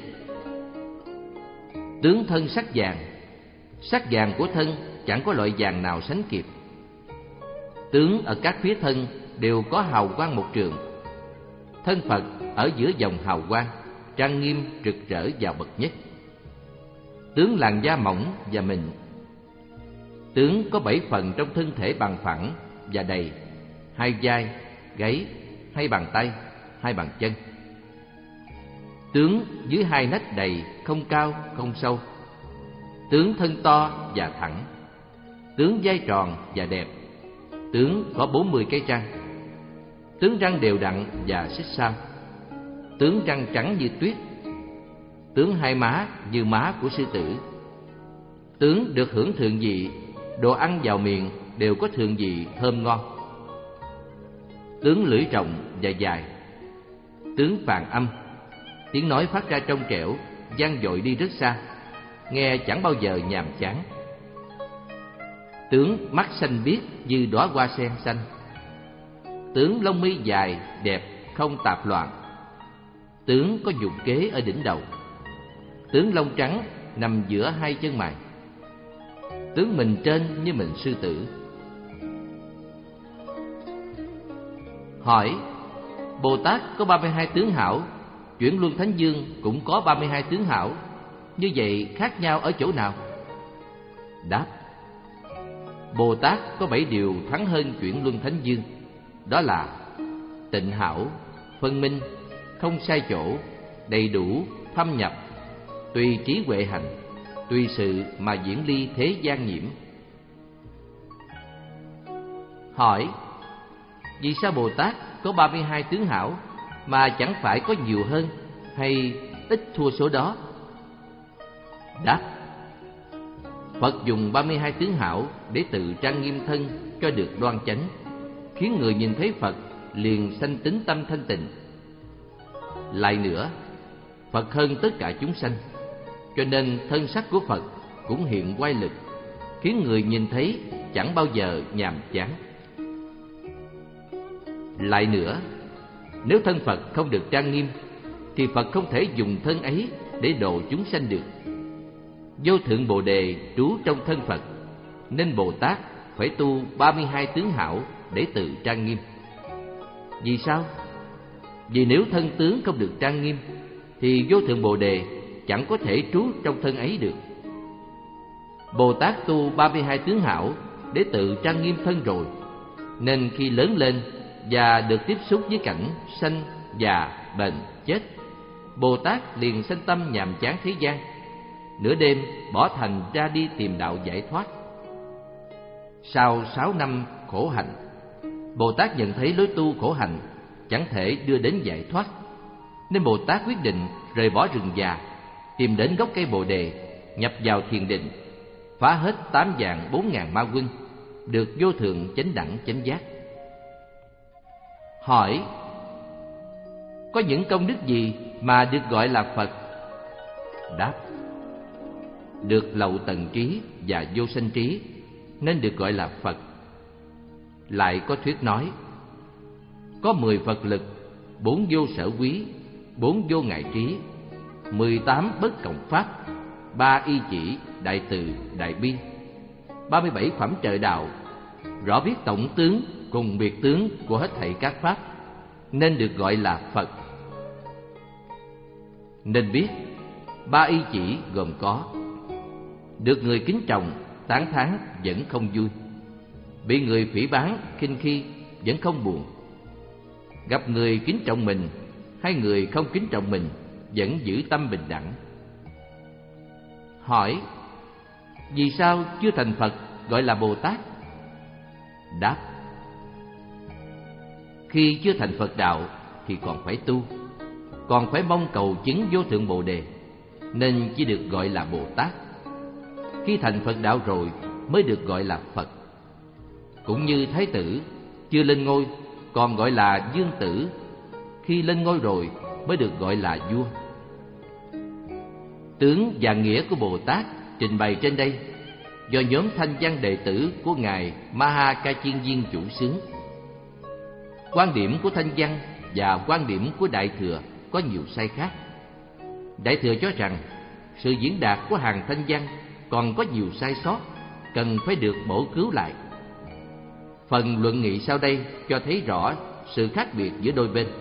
tướng thân sắc vàng, sắc vàng của thân chẳng có loại vàng nào sánh kịp, tướng ở các phía thân đều có hào quang một trường, thân Phật ở giữa dòng hào quang, trang nghiêm rực rỡ vào bậc nhất, tướng làn da mỏng và mịn, tướng có bảy phần trong thân thể bằng phẳng và đầy, hai vai, gáy, hai bàn tay, hai bàn chân, tướng dưới hai nách đầy, không cao không sâu, tướng thân to và thẳng, tướng vai tròn và đẹp, tướng có bốn mươi cái răng, tướng răng đều đặn và xích sao, tướng răng trắng như tuyết, tướng hai má như má của sư tử, tướng được hưởng thượng vị, đồ ăn vào miệng đều có thượng vị thơm ngon, tướng lưỡi rộng và dài, tướng vàng âm, tiếng nói phát ra trong trẻo, vang dội đi rất xa, nghe chẳng bao giờ nhàm chán, tướng mắt xanh biếc như đóa hoa sen xanh, tướng lông mi dài đẹp không tạp loạn, tướng có dụng kế ở đỉnh đầu, tướng lông trắng nằm giữa hai chân mày, tướng mình trên như mình sư tử. Hỏi: Bồ Tát có ba mươi hai tướng hảo, chuyển luân thánh dương cũng có ba mươi hai tướng hảo, như vậy khác nhau ở chỗ nào? Đáp: Bồ Tát có bảy điều thắng hơn chuyển luân thánh dương, đó là tịnh hảo, phân minh, không sai chỗ, đầy đủ, thâm nhập, tùy trí huệ hành, tùy sự mà diễn ly thế gian nhiễm. Hỏi: vì sao Bồ Tát có ba mươi hai tướng hảo mà chẳng phải có nhiều hơn hay ít thua số đó? Đáp: Phật dùng ba mươi hai tướng hảo để tự trang nghiêm thân cho được đoan chánh, khiến người nhìn thấy Phật liền sanh tín tâm thanh tịnh. Lại nữa, Phật hơn tất cả chúng sanh, cho nên thân sắc của Phật cũng hiện oai lực, khiến người nhìn thấy chẳng bao giờ nhàm chán. Lại nữa, nếu thân Phật không được trang nghiêm, thì Phật không thể dùng thân ấy để độ chúng sanh được. Vô thượng Bồ Đề trú trong thân Phật, nên Bồ Tát phải tu ba mươi hai tướng hảo để tự trang nghiêm. Vì sao? Vì nếu thân tướng không được trang nghiêm, thì vô thượng Bồ Đề chẳng có thể trú trong thân ấy được. Bồ Tát tu ba mươi hai tướng hảo để tự trang nghiêm thân rồi, nên khi lớn lên và được tiếp xúc với cảnh sanh, già, bệnh, chết, Bồ Tát liền sanh tâm nhàm chán thế gian, nửa đêm bỏ thành ra đi tìm đạo giải thoát. Sau sáu năm khổ hạnh, Bồ Tát nhận thấy lối tu khổ hạnh chẳng thể đưa đến giải thoát, nên Bồ Tát quyết định rời bỏ rừng già, tìm đến gốc cây Bồ Đề, nhập vào thiền định, phá hết tám vạn bốn ngàn ma quân, được vô thượng chánh đẳng chánh giác. Hỏi: có những công đức gì mà được gọi là Phật? Đáp: được lậu tận trí và vô sanh trí, nên được gọi là Phật. Lại có thuyết nói: có mười Phật lực, bốn vô sở quý, bốn vô ngại trí, mười tám bất cộng pháp, ba y chỉ, đại từ, đại bi, ba mươi bảy phẩm trợ đạo, rõ biết tổng tướng cùng biệt tướng của hết thảy các pháp, nên được gọi là Phật. Nên biết ba y chỉ gồm có: được người kính trọng, tán thán vẫn không vui, bị người phỉ báng, khinh khi vẫn không buồn, gặp người kính trọng mình hay người không kính trọng mình vẫn giữ tâm bình đẳng. Hỏi: vì sao chưa thành Phật gọi là Bồ Tát? Đáp: khi chưa thành Phật đạo thì còn phải tu, còn phải mong cầu chứng vô thượng Bồ Đề, nên chỉ được gọi là Bồ Tát. Khi thành Phật đạo rồi mới được gọi là Phật. Cũng như Thái tử chưa lên ngôi còn gọi là Dương tử, khi lên ngôi rồi mới được gọi là vua. Tướng và nghĩa của Bồ Tát trình bày trên đây do nhóm thanh văn đệ tử của ngài Maha Ca Chiên Viên chủ xướng. Quan điểm của thanh văn và quan điểm của Đại thừa có nhiều sai khác. Đại thừa cho rằng sự diễn đạt của hàng thanh văn còn có nhiều sai sót, cần phải được bổ cứu lại. Phần luận nghị sau đây cho thấy rõ sự khác biệt giữa đôi bên.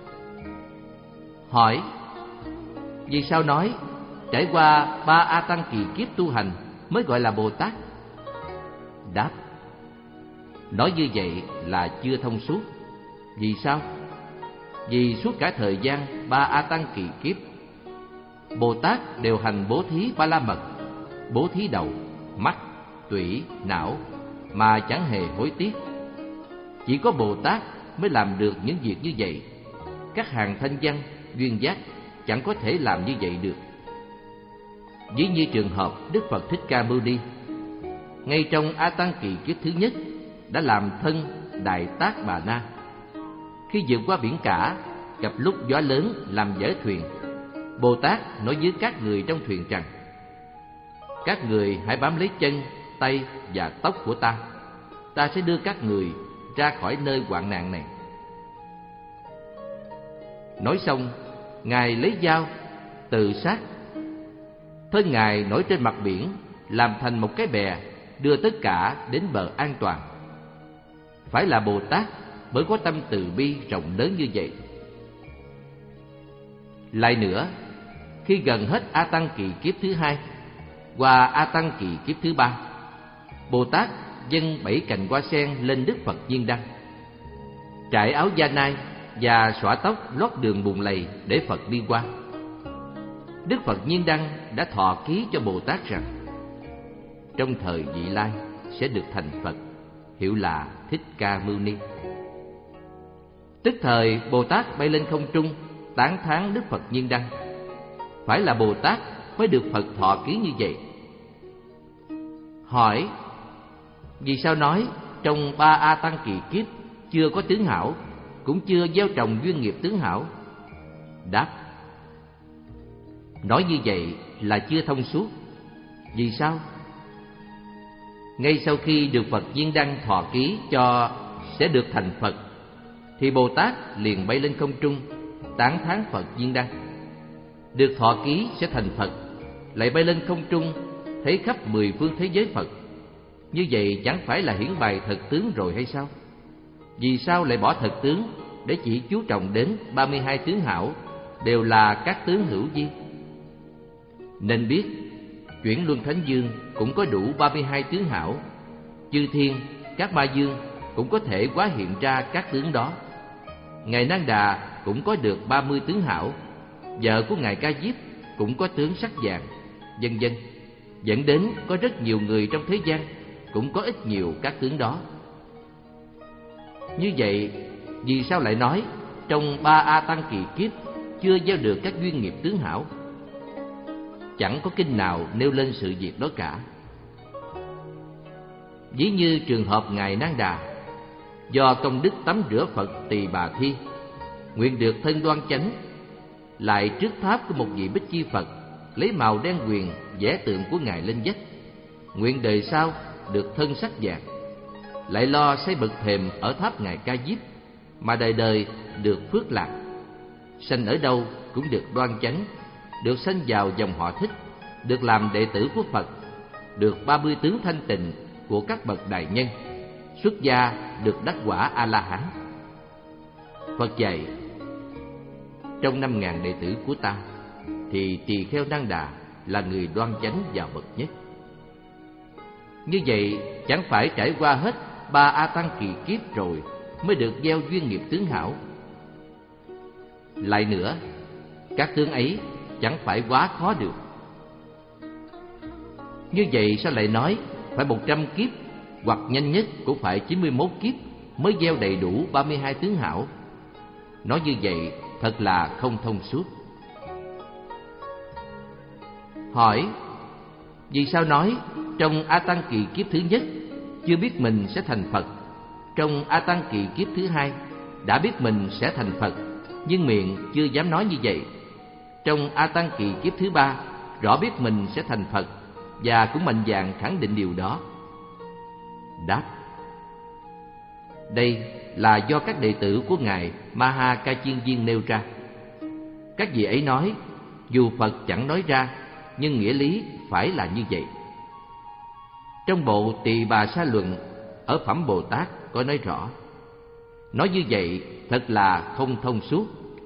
Hỏi: vì sao nói trải qua ba A Tăng kỳ kiếp tu hành mới gọi là Bồ Tát? Đáp: nói như vậy là chưa thông suốt. Vì sao? Vì suốt cả thời gian ba A Tăng kỳ kiếp, Bồ Tát đều hành bố thí ba la mật, bố thí đầu, mắt, tủy, não mà chẳng hề hối tiếc. Chỉ có Bồ Tát mới làm được những việc như vậy. Các hàng thanh văn, duyên giác chẳng có thể làm như vậy được. Ví như trường hợp Đức Phật Thích Ca Mâu Ni, ngay trong A Tăng kỳ kiếp thứ nhất đã làm thân Đại Tác Bà Na. Khi vượt qua biển cả, gặp lúc gió lớn làm vỡ thuyền, Bồ Tát nói với các người trong thuyền rằng: các người hãy bám lấy chân, tay và tóc của ta, ta sẽ đưa các người ra khỏi nơi hoạn nạn này. Nói xong, ngài lấy dao tự sát. Thân ngài nổi trên mặt biển, làm thành một cái bè, đưa tất cả đến bờ an toàn. Phải là Bồ Tát mới có tâm từ bi rộng lớn như vậy. Lại nữa, khi gần hết A Tăng kỳ kiếp thứ hai, qua A Tăng kỳ kiếp thứ ba, Bồ Tát dâng bảy cành hoa sen lên Đức Phật Nhiên Đăng, trải áo da nai và xõa tóc lót đường bùn lầy để Phật đi qua. Đức Phật Nhiên Đăng đã thọ ký cho Bồ Tát rằng trong thời vị lai sẽ được thành Phật, hiệu là Thích Ca Mâu Ni. Tức thời Bồ Tát bay lên không trung tán thán Đức Phật Nhiên Đăng. Phải là Bồ Tát mới được Phật thọ ký như vậy. Hỏi: vì sao nói trong ba A Tăng kỳ kiếp chưa có tướng hảo, cũng chưa gieo trồng duyên nghiệp tướng hảo? Đáp: nói như vậy là chưa thông suốt. Vì sao? Ngay sau khi được Phật Viên Đăng thọ ký cho sẽ được thành Phật, thì Bồ Tát liền bay lên không trung tán thán Phật Viên Đăng. Được thọ ký sẽ thành Phật, lại bay lên không trung thấy khắp mười phương thế giới Phật. Như vậy chẳng phải là hiển bày thật tướng rồi hay sao? Vì sao lại bỏ thật tướng để chỉ chú trọng đến ba mươi hai tướng hảo, đều là các tướng hữu vi? Nên biết Chuyển Luân Thánh Dương cũng có đủ ba mươi hai tướng hảo, chư thiên, các ma dương cũng có thể hóa hiện ra các tướng đó. Ngài Nang Đà cũng có được ba mươi tướng hảo, vợ của Ngài Ca Diếp cũng có tướng sắc vàng, vân vân, dẫn đến có rất nhiều người trong thế gian cũng có ít nhiều các tướng đó. Như vậy, vì sao lại nói trong ba A Tăng kỳ kiếp chưa gieo được các duyên nghiệp tướng hảo? Chẳng có kinh nào nêu lên sự việc đó cả. Ví như trường hợp Ngài Nang Đà, do công đức tắm rửa Phật Tỳ Bà Thi, nguyện được thân đoan chánh, lại trước tháp của một vị Bích Chi Phật lấy màu đen huyền vẽ tượng của Ngài lên vách, nguyện đời sau được thân sắc vàng, lại lo xây bậc thềm ở tháp Ngài Ca Diếp, mà đời đời được phước lạc, sanh ở đâu cũng được đoan chánh, được sanh vào dòng họ Thích, được làm đệ tử của Phật, được ba mươi tướng thanh tịnh của các bậc đại nhân, xuất gia được đắc quả A La Hán. Phật dạy: trong năm ngàn đệ tử của ta, thì Tỳ Kheo Nang Đà là người đoan chánh và bậc nhất. Như vậy chẳng phải trải qua hết ba A Tăng kỳ kiếp rồi mới được gieo duyên nghiệp tướng hảo? Lại nữa, các tướng ấy chẳng phải quá khó được. Như vậy sao lại nói phải một trăm kiếp, hoặc nhanh nhất cũng phải chín mươi mốt kiếp mới gieo đầy đủ ba mươi hai tướng hảo? Nói như vậy thật là không thông suốt. Hỏi: vì sao nói trong A Tăng kỳ kiếp thứ nhất chưa biết mình sẽ thành Phật, trong A Tăng kỳ kiếp thứ hai đã biết mình sẽ thành Phật, nhưng miệng chưa dám nói như vậy, trong A Tăng kỳ kiếp thứ ba rõ biết mình sẽ thành Phật và cũng mạnh dạn khẳng định điều đó? Đáp: đây là do các đệ tử của Ngài Ma Ha Ca Chiên Viên nêu ra. Các vị ấy nói dù Phật chẳng nói ra, nhưng nghĩa lý phải là như vậy. Trong bộ Tỳ Bà Sa Luận ở Phẩm Bồ Tát có nói rõ. Nói như vậy thật là không thông suốt.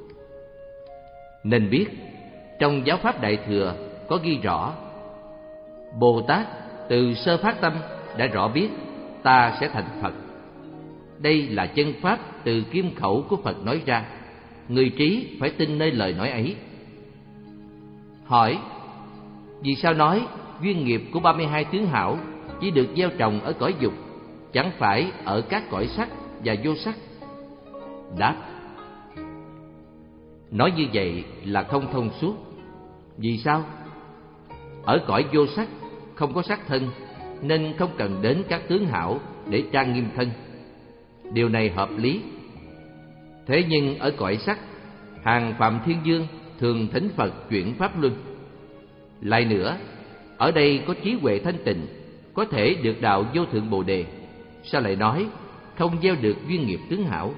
Nên biết trong giáo pháp Đại Thừa có ghi rõ: Bồ Tát từ sơ phát tâm đã rõ biết ta sẽ thành Phật. Đây là chân pháp từ kim khẩu của Phật nói ra, người trí phải tin nơi lời nói ấy. Hỏi: vì sao nói duyên nghiệp của ba mươi hai tướng hảo chỉ được gieo trồng ở cõi dục, chẳng phải ở các cõi sắc và vô sắc? Đáp: nói như vậy là không thông suốt. Vì sao? Ở cõi vô sắc không có sắc thân, nên không cần đến các tướng hảo để trang nghiêm thân. Điều này hợp lý. Thế nhưng ở cõi sắc, hàng Phạm Thiên Dương thường thỉnh Phật chuyển pháp luân. Lại nữa, ở đây có trí huệ thanh tịnh, có thể được đạo vô thượng Bồ Đề. Sao lại nói không gieo được duyên nghiệp tướng hảo?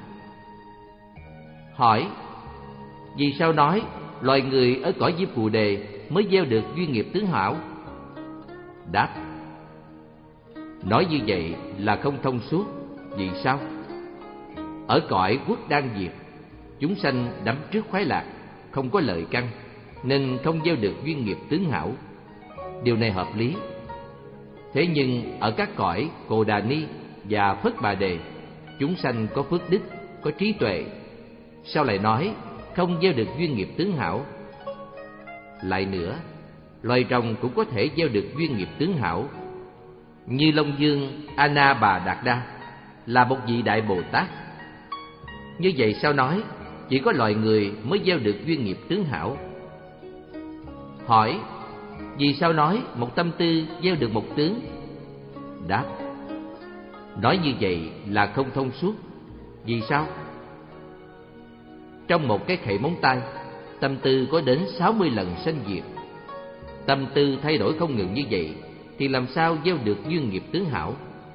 Hỏi: vì sao nói loài người ở cõi Diêm Phù Đề mới gieo được duyên nghiệp tướng hảo? Đáp: nói như vậy là không thông suốt. Vì sao? Ở cõi quốc đan diệt, chúng sanh đắm trước khoái lạc, không có lợi căn, nên không gieo được duyên nghiệp tướng hảo. Điều này hợp lý. Thế nhưng ở các cõi Cồ Đà Ni và Phất Bà Đề, chúng sanh có phước đức, có trí tuệ, sao lại nói không gieo được duyên nghiệp tướng hảo? Lại nữa, loài rồng cũng có thể gieo được duyên nghiệp tướng hảo. Như Long Dương A Na Bà Đạt Đa là một vị đại Bồ Tát. Như vậy sao nói chỉ có loài người mới gieo được duyên nghiệp tướng hảo? Hỏi: vì sao nói một tâm tư gieo được một tướng, Đáp: nói như vậy là không thông suốt. Vì sao? Trong một cái khẩy móng tay, tâm tư có đến sáu mươi lần sanh diệt. Tâm tư thay đổi không ngừng như vậy thì làm sao gieo được duyên nghiệp tướng hảo?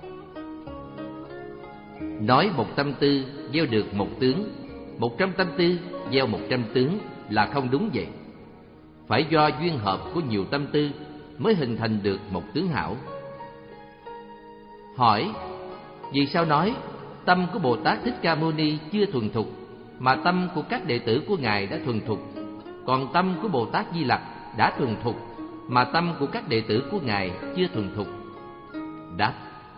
Nói một tâm tư gieo được một tướng, một trăm tâm tư gieo một trăm tướng là không đúng vậy. Phải do duyên hợp của nhiều tâm tư mới hình thành được một tướng hảo. Hỏi: vì sao nói tâm của Bồ Tát Thích Ca Mâu Ni chưa thuần thục, mà tâm của các đệ tử của Ngài đã thuần thục? Còn tâm của Bồ Tát Di Lặc đã thuần thục, mà tâm của các đệ tử của Ngài chưa thuần thục. Đáp: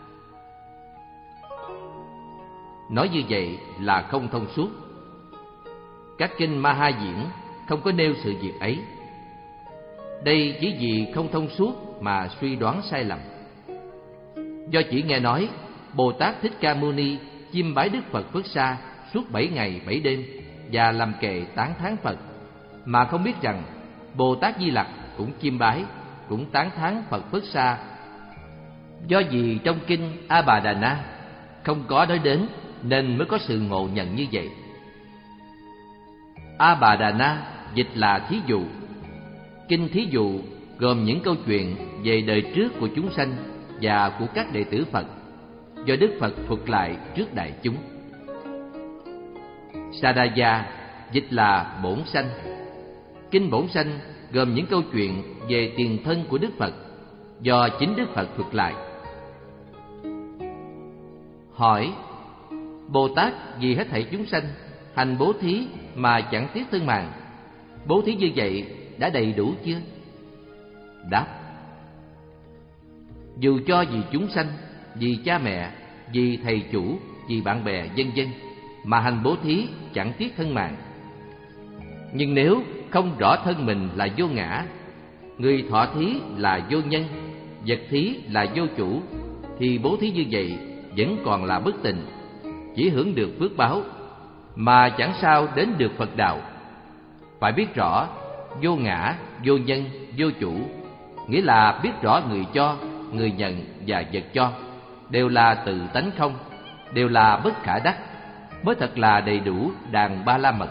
nói như vậy là không thông suốt. Các kinh Ma Ha Diễn không có nêu sự việc ấy. Đây chỉ vì không thông suốt mà suy đoán sai lầm. Do chỉ nghe nói Bồ Tát Thích Ca Mâu Ni chiêm bái Đức Phật Phất Sa suốt bảy ngày bảy đêm và làm kệ tán thán Phật, mà không biết rằng Bồ Tát Di Lặc cũng chiêm bái, cũng tán thán Phật Phất Sa. Do vì trong kinh A Bà Đà Na không có nói đến, nên mới có sự ngộ nhận như vậy. A Bà Đà Na dịch là thí dụ. Kinh thí dụ gồm những câu chuyện về đời trước của chúng sanh và của các đệ tử Phật, do Đức Phật thuật lại trước đại chúng. Sadaya dịch là bổn sanh. Kinh bổn sanh gồm những câu chuyện về tiền thân của Đức Phật, do chính Đức Phật thuật lại. Hỏi: Bồ Tát vì hết thảy chúng sanh hành bố thí mà chẳng tiếc thân mạng, bố thí như vậy đã đầy đủ chưa? Đáp: dù cho vì chúng sanh, vì cha mẹ, vì thầy chủ, vì bạn bè, vân vân mà hành bố thí chẳng tiếc thân mạng. Nhưng nếu không rõ thân mình là vô ngã, người thọ thí là vô nhân, vật thí là vô chủ, thì bố thí như vậy vẫn còn là bất tịnh, chỉ hưởng được phước báo mà chẳng sao đến được Phật đạo. Phải biết rõ vô ngã, vô nhân, vô chủ, nghĩa là biết rõ người cho, người nhận và vật cho đều là tự tánh không, đều là bất khả đắc, mới thật là đầy đủ đàn ba la mật.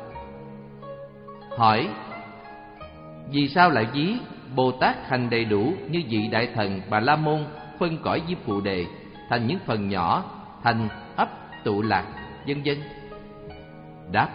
Hỏi: vì sao lại ví Bồ Tát hành đầy đủ như vị đại thần Bà La Môn phân cõi Diêm Phù Đề thành những phần nhỏ, thành ấp, tụ lạc, vân vân? Đáp: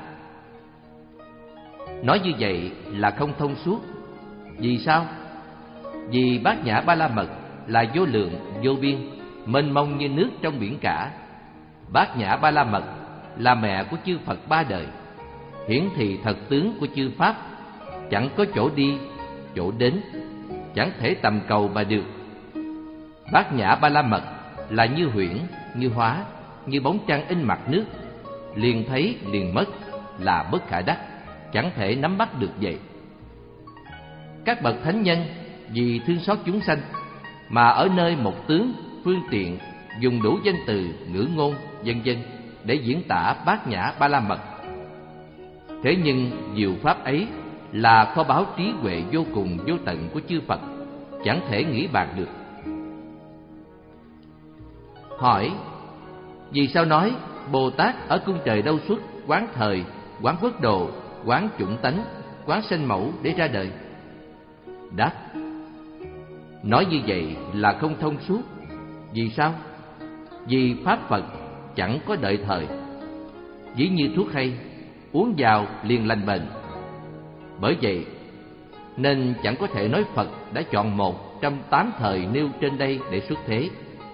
nói như vậy là không thông suốt. Vì sao? Vì Bát Nhã Ba La Mật là vô lượng, vô biên, mênh mông như nước trong biển cả. Bát Nhã Ba La Mật là mẹ của chư Phật ba đời, hiển thị thật tướng của chư Pháp, chẳng có chỗ đi, chỗ đến, chẳng thể tầm cầu mà được. Bát Nhã Ba La Mật là như huyễn, như hóa, như bóng trăng in mặt nước, liền thấy liền mất, là bất khả đắc, chẳng thể nắm bắt được vậy. Các bậc thánh nhân vì thương xót chúng sanh mà ở nơi một tướng, phương tiện dùng đủ danh từ, ngữ ngôn, vân vân để diễn tả Bát Nhã Ba La Mật. Thế nhưng diệu pháp ấy là kho báu trí huệ vô cùng vô tận của chư Phật, chẳng thể nghĩ bàn được. Hỏi: vì sao nói Bồ Tát ở cung trời đâu xuất, quán thời, quán quốc độ, quán chủng tánh, quán sanh mẫu để ra đời? Đáp: nói như vậy là không thông suốt. Vì sao? Vì Pháp Phật chẳng có đợi thời, ví như thuốc hay, uống vào liền lành bệnh. Bởi vậy nên chẳng có thể nói Phật đã chọn một trong tám thời nêu trên đây để xuất thế.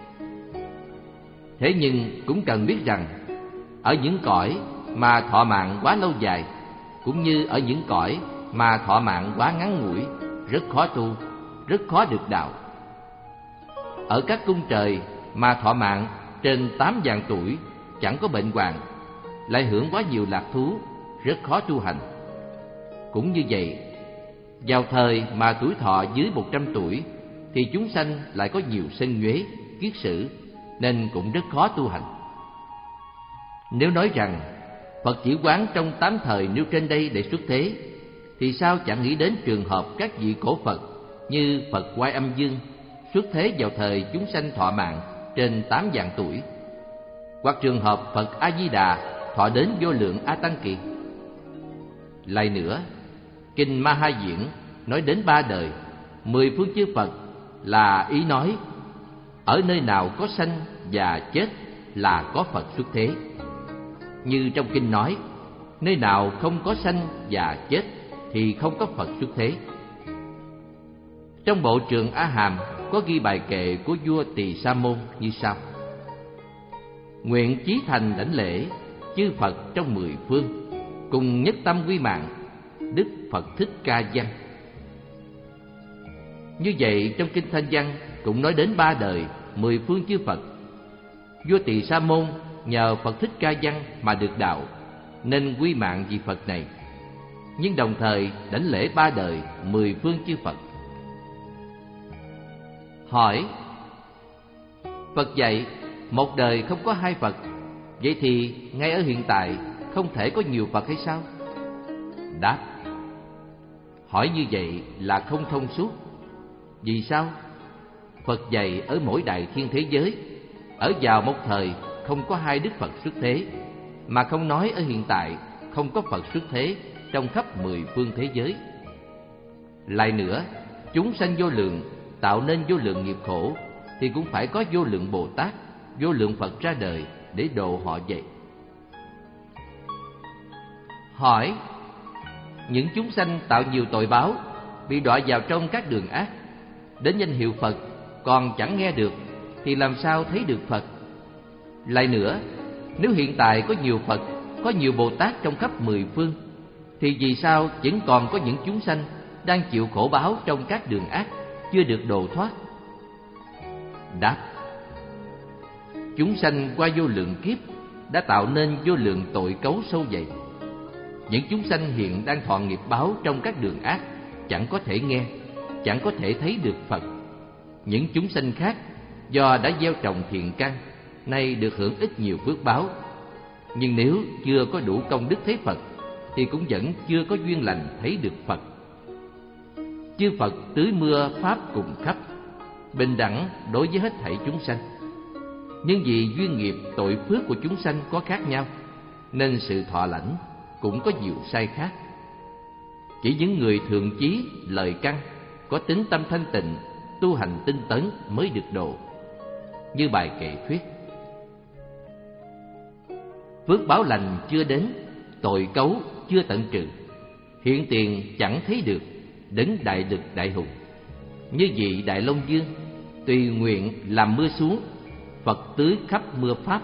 Thế nhưng cũng cần biết rằng ở những cõi mà thọ mạng quá lâu dài, cũng như ở những cõi mà thọ mạng quá ngắn ngủi, rất khó tu, rất khó được đạo. Ở các cung trời mà thọ mạng trên tám vạn tuổi, chẳng có bệnh hoạn, lại hưởng quá nhiều lạc thú, rất khó tu hành. Cũng như vậy, vào thời mà tuổi thọ dưới một trăm tuổi thì chúng sanh lại có nhiều sân nhuế, kiết sử, nên cũng rất khó tu hành. Nếu nói rằng Phật chỉ quán trong tám thời nêu trên đây để xuất thế, thì sao chẳng nghĩ đến trường hợp các vị cổ Phật như Phật Quai Âm Dương xuất thế vào thời chúng sanh thọ mạng trên tám vạn tuổi, hoặc trường hợp Phật A Di Đà thọ đến vô lượng A Tăng Kỳ. Lại nữa, kinh Ma Ha Diễn nói đến ba đời, mười phương chư Phật là ý nói ở nơi nào có sanh và chết là có Phật xuất thế. Như trong kinh nói, nơi nào không có sanh và chết thì không có Phật xuất thế. Trong bộ Trường A Hàm có ghi bài kệ của vua Tỳ Sa Môn như sau: nguyện chí thành đảnh lễ chư Phật trong mười phương, cùng nhất tâm quy mạng Đức Phật Thích Ca Văn. Như vậy trong kinh Thanh Văn cũng nói đến ba đời, mười phương chư Phật. Vua Tỳ Sa Môn nhờ Phật Thích Ca Văn mà được đạo, nên quy mạng vị Phật này, nhưng đồng thời đảnh lễ ba đời, mười phương chư Phật. Hỏi: Phật dạy một đời không có hai Phật, vậy thì ngay ở hiện tại không thể có nhiều Phật hay sao? Đáp: hỏi như vậy là không thông suốt. Vì sao? Phật dạy ở mỗi đại thiên thế giới, ở vào một thời không có hai Đức Phật xuất thế, mà không nói ở hiện tại không có Phật xuất thế trong khắp mười phương thế giới. Lại nữa, chúng sanh vô lượng tạo nên vô lượng nghiệp khổ, thì cũng phải có vô lượng Bồ Tát, vô lượng Phật ra đời để độ họ vậy. Hỏi: những chúng sanh tạo nhiều tội báo, bị đọa vào trong các đường ác, đến danh hiệu Phật còn chẳng nghe được, thì làm sao thấy được Phật? Lại nữa, nếu hiện tại có nhiều Phật, có nhiều Bồ Tát trong khắp mười phương, thì vì sao vẫn còn có những chúng sanh đang chịu khổ báo trong các đường ác, chưa được độ thoát? Đáp: chúng sanh qua vô lượng kiếp đã tạo nên vô lượng tội cấu sâu dày. Những chúng sanh hiện đang thọ nghiệp báo trong các đường ác, chẳng có thể nghe, chẳng có thể thấy được Phật. Những chúng sanh khác do đã gieo trồng thiện căn, nay được hưởng ít nhiều phước báo, nhưng nếu chưa có đủ công đức thấy Phật, thì cũng vẫn chưa có duyên lành thấy được Phật. Chư Phật tưới mưa pháp cùng khắp, bình đẳng đối với hết thảy chúng sanh. Nhưng vì duyên nghiệp tội phước của chúng sanh có khác nhau, nên sự thọ lãnh cũng có nhiều sai khác. Chỉ những người thượng chí, lời căn, có tính tâm thanh tịnh, tu hành tinh tấn mới được độ. Như bài kệ thuyết: phước báo lành chưa đến, tội cấu chưa tận trừ, hiện tiền chẳng thấy được, đấng đại lực đại hùng. Như vị Đại Long Dương, tùy nguyện làm mưa xuống, Phật tưới khắp mưa pháp,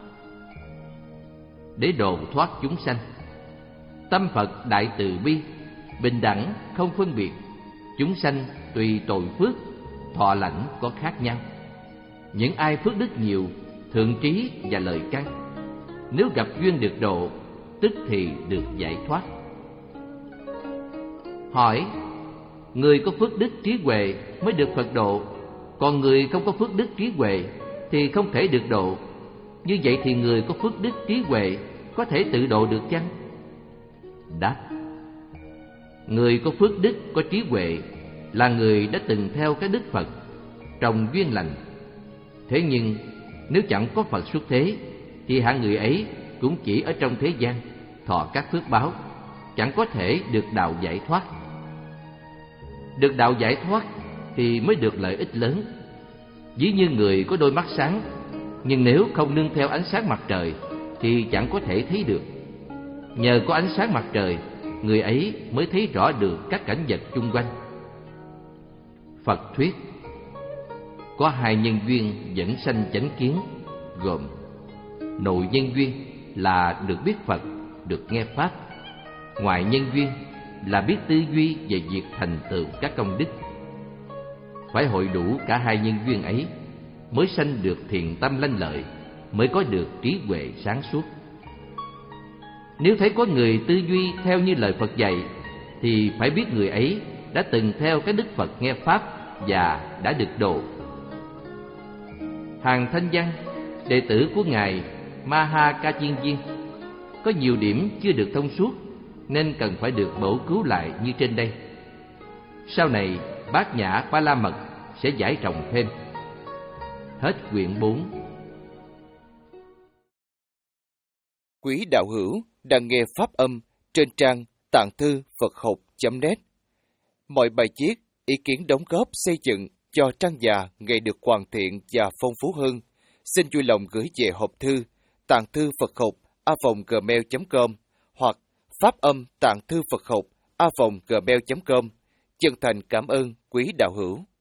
để độ thoát chúng sanh. Tâm Phật đại từ bi, bình đẳng không phân biệt, chúng sanh tùy tội phước, thọ lãnh có khác nhau. Những ai phước đức nhiều, thượng trí và lời căn, nếu gặp duyên được độ, tức thì được giải thoát. Hỏi: người có phước đức trí huệ mới được Phật độ, còn người không có phước đức trí huệ thì không thể được độ. Như vậy thì người có phước đức trí huệ có thể tự độ được chăng? Đáp: người có phước đức có trí huệ là người đã từng theo các đức Phật, trồng duyên lành. Thế nhưng nếu chẳng có Phật xuất thế, thì hạng người ấy cũng chỉ ở trong thế gian thọ các phước báo, chẳng có thể được đạo giải thoát. Được đạo giải thoát thì mới được lợi ích lớn. Ví như người có đôi mắt sáng, nhưng nếu không nương theo ánh sáng mặt trời thì chẳng có thể thấy được. Nhờ có ánh sáng mặt trời, người ấy mới thấy rõ được các cảnh vật chung quanh. Phật thuyết: có hai nhân duyên dẫn sanh chánh kiến, gồm nội nhân duyên là được biết Phật, được nghe Pháp. Ngoại nhân duyên là biết tư duy về việc thành tựu các công đức. Phải hội đủ cả hai nhân duyên ấy mới sanh được thiện tâm lanh lợi, mới có được trí huệ sáng suốt. Nếu thấy có người tư duy theo như lời Phật dạy, thì phải biết người ấy đã từng theo các đức Phật nghe Pháp và đã được độ. Hàng Thanh Văn, đệ tử của Ngài Ma Ha Ca Chiên Viên, có nhiều điểm chưa được thông suốt, nên cần phải được bổ cứu lại như trên đây. Sau này Bát Nhã Ba La Mật sẽ giải rộng thêm. Hết quyển bốn. Quý đạo hữu đang nghe pháp âm trên trang tạng thư Phật học chấm net. Mọi bài viết, ý kiến đóng góp xây dựng cho trang già ngày được hoàn thiện và phong phú hơn, xin vui lòng gửi về hộp thư tạng thư Phật học a vòng gmail chấm com hoặc pháp âm tạng thư Phật học a vòng gmail chấm com. Chân thành cảm ơn quý đạo hữu.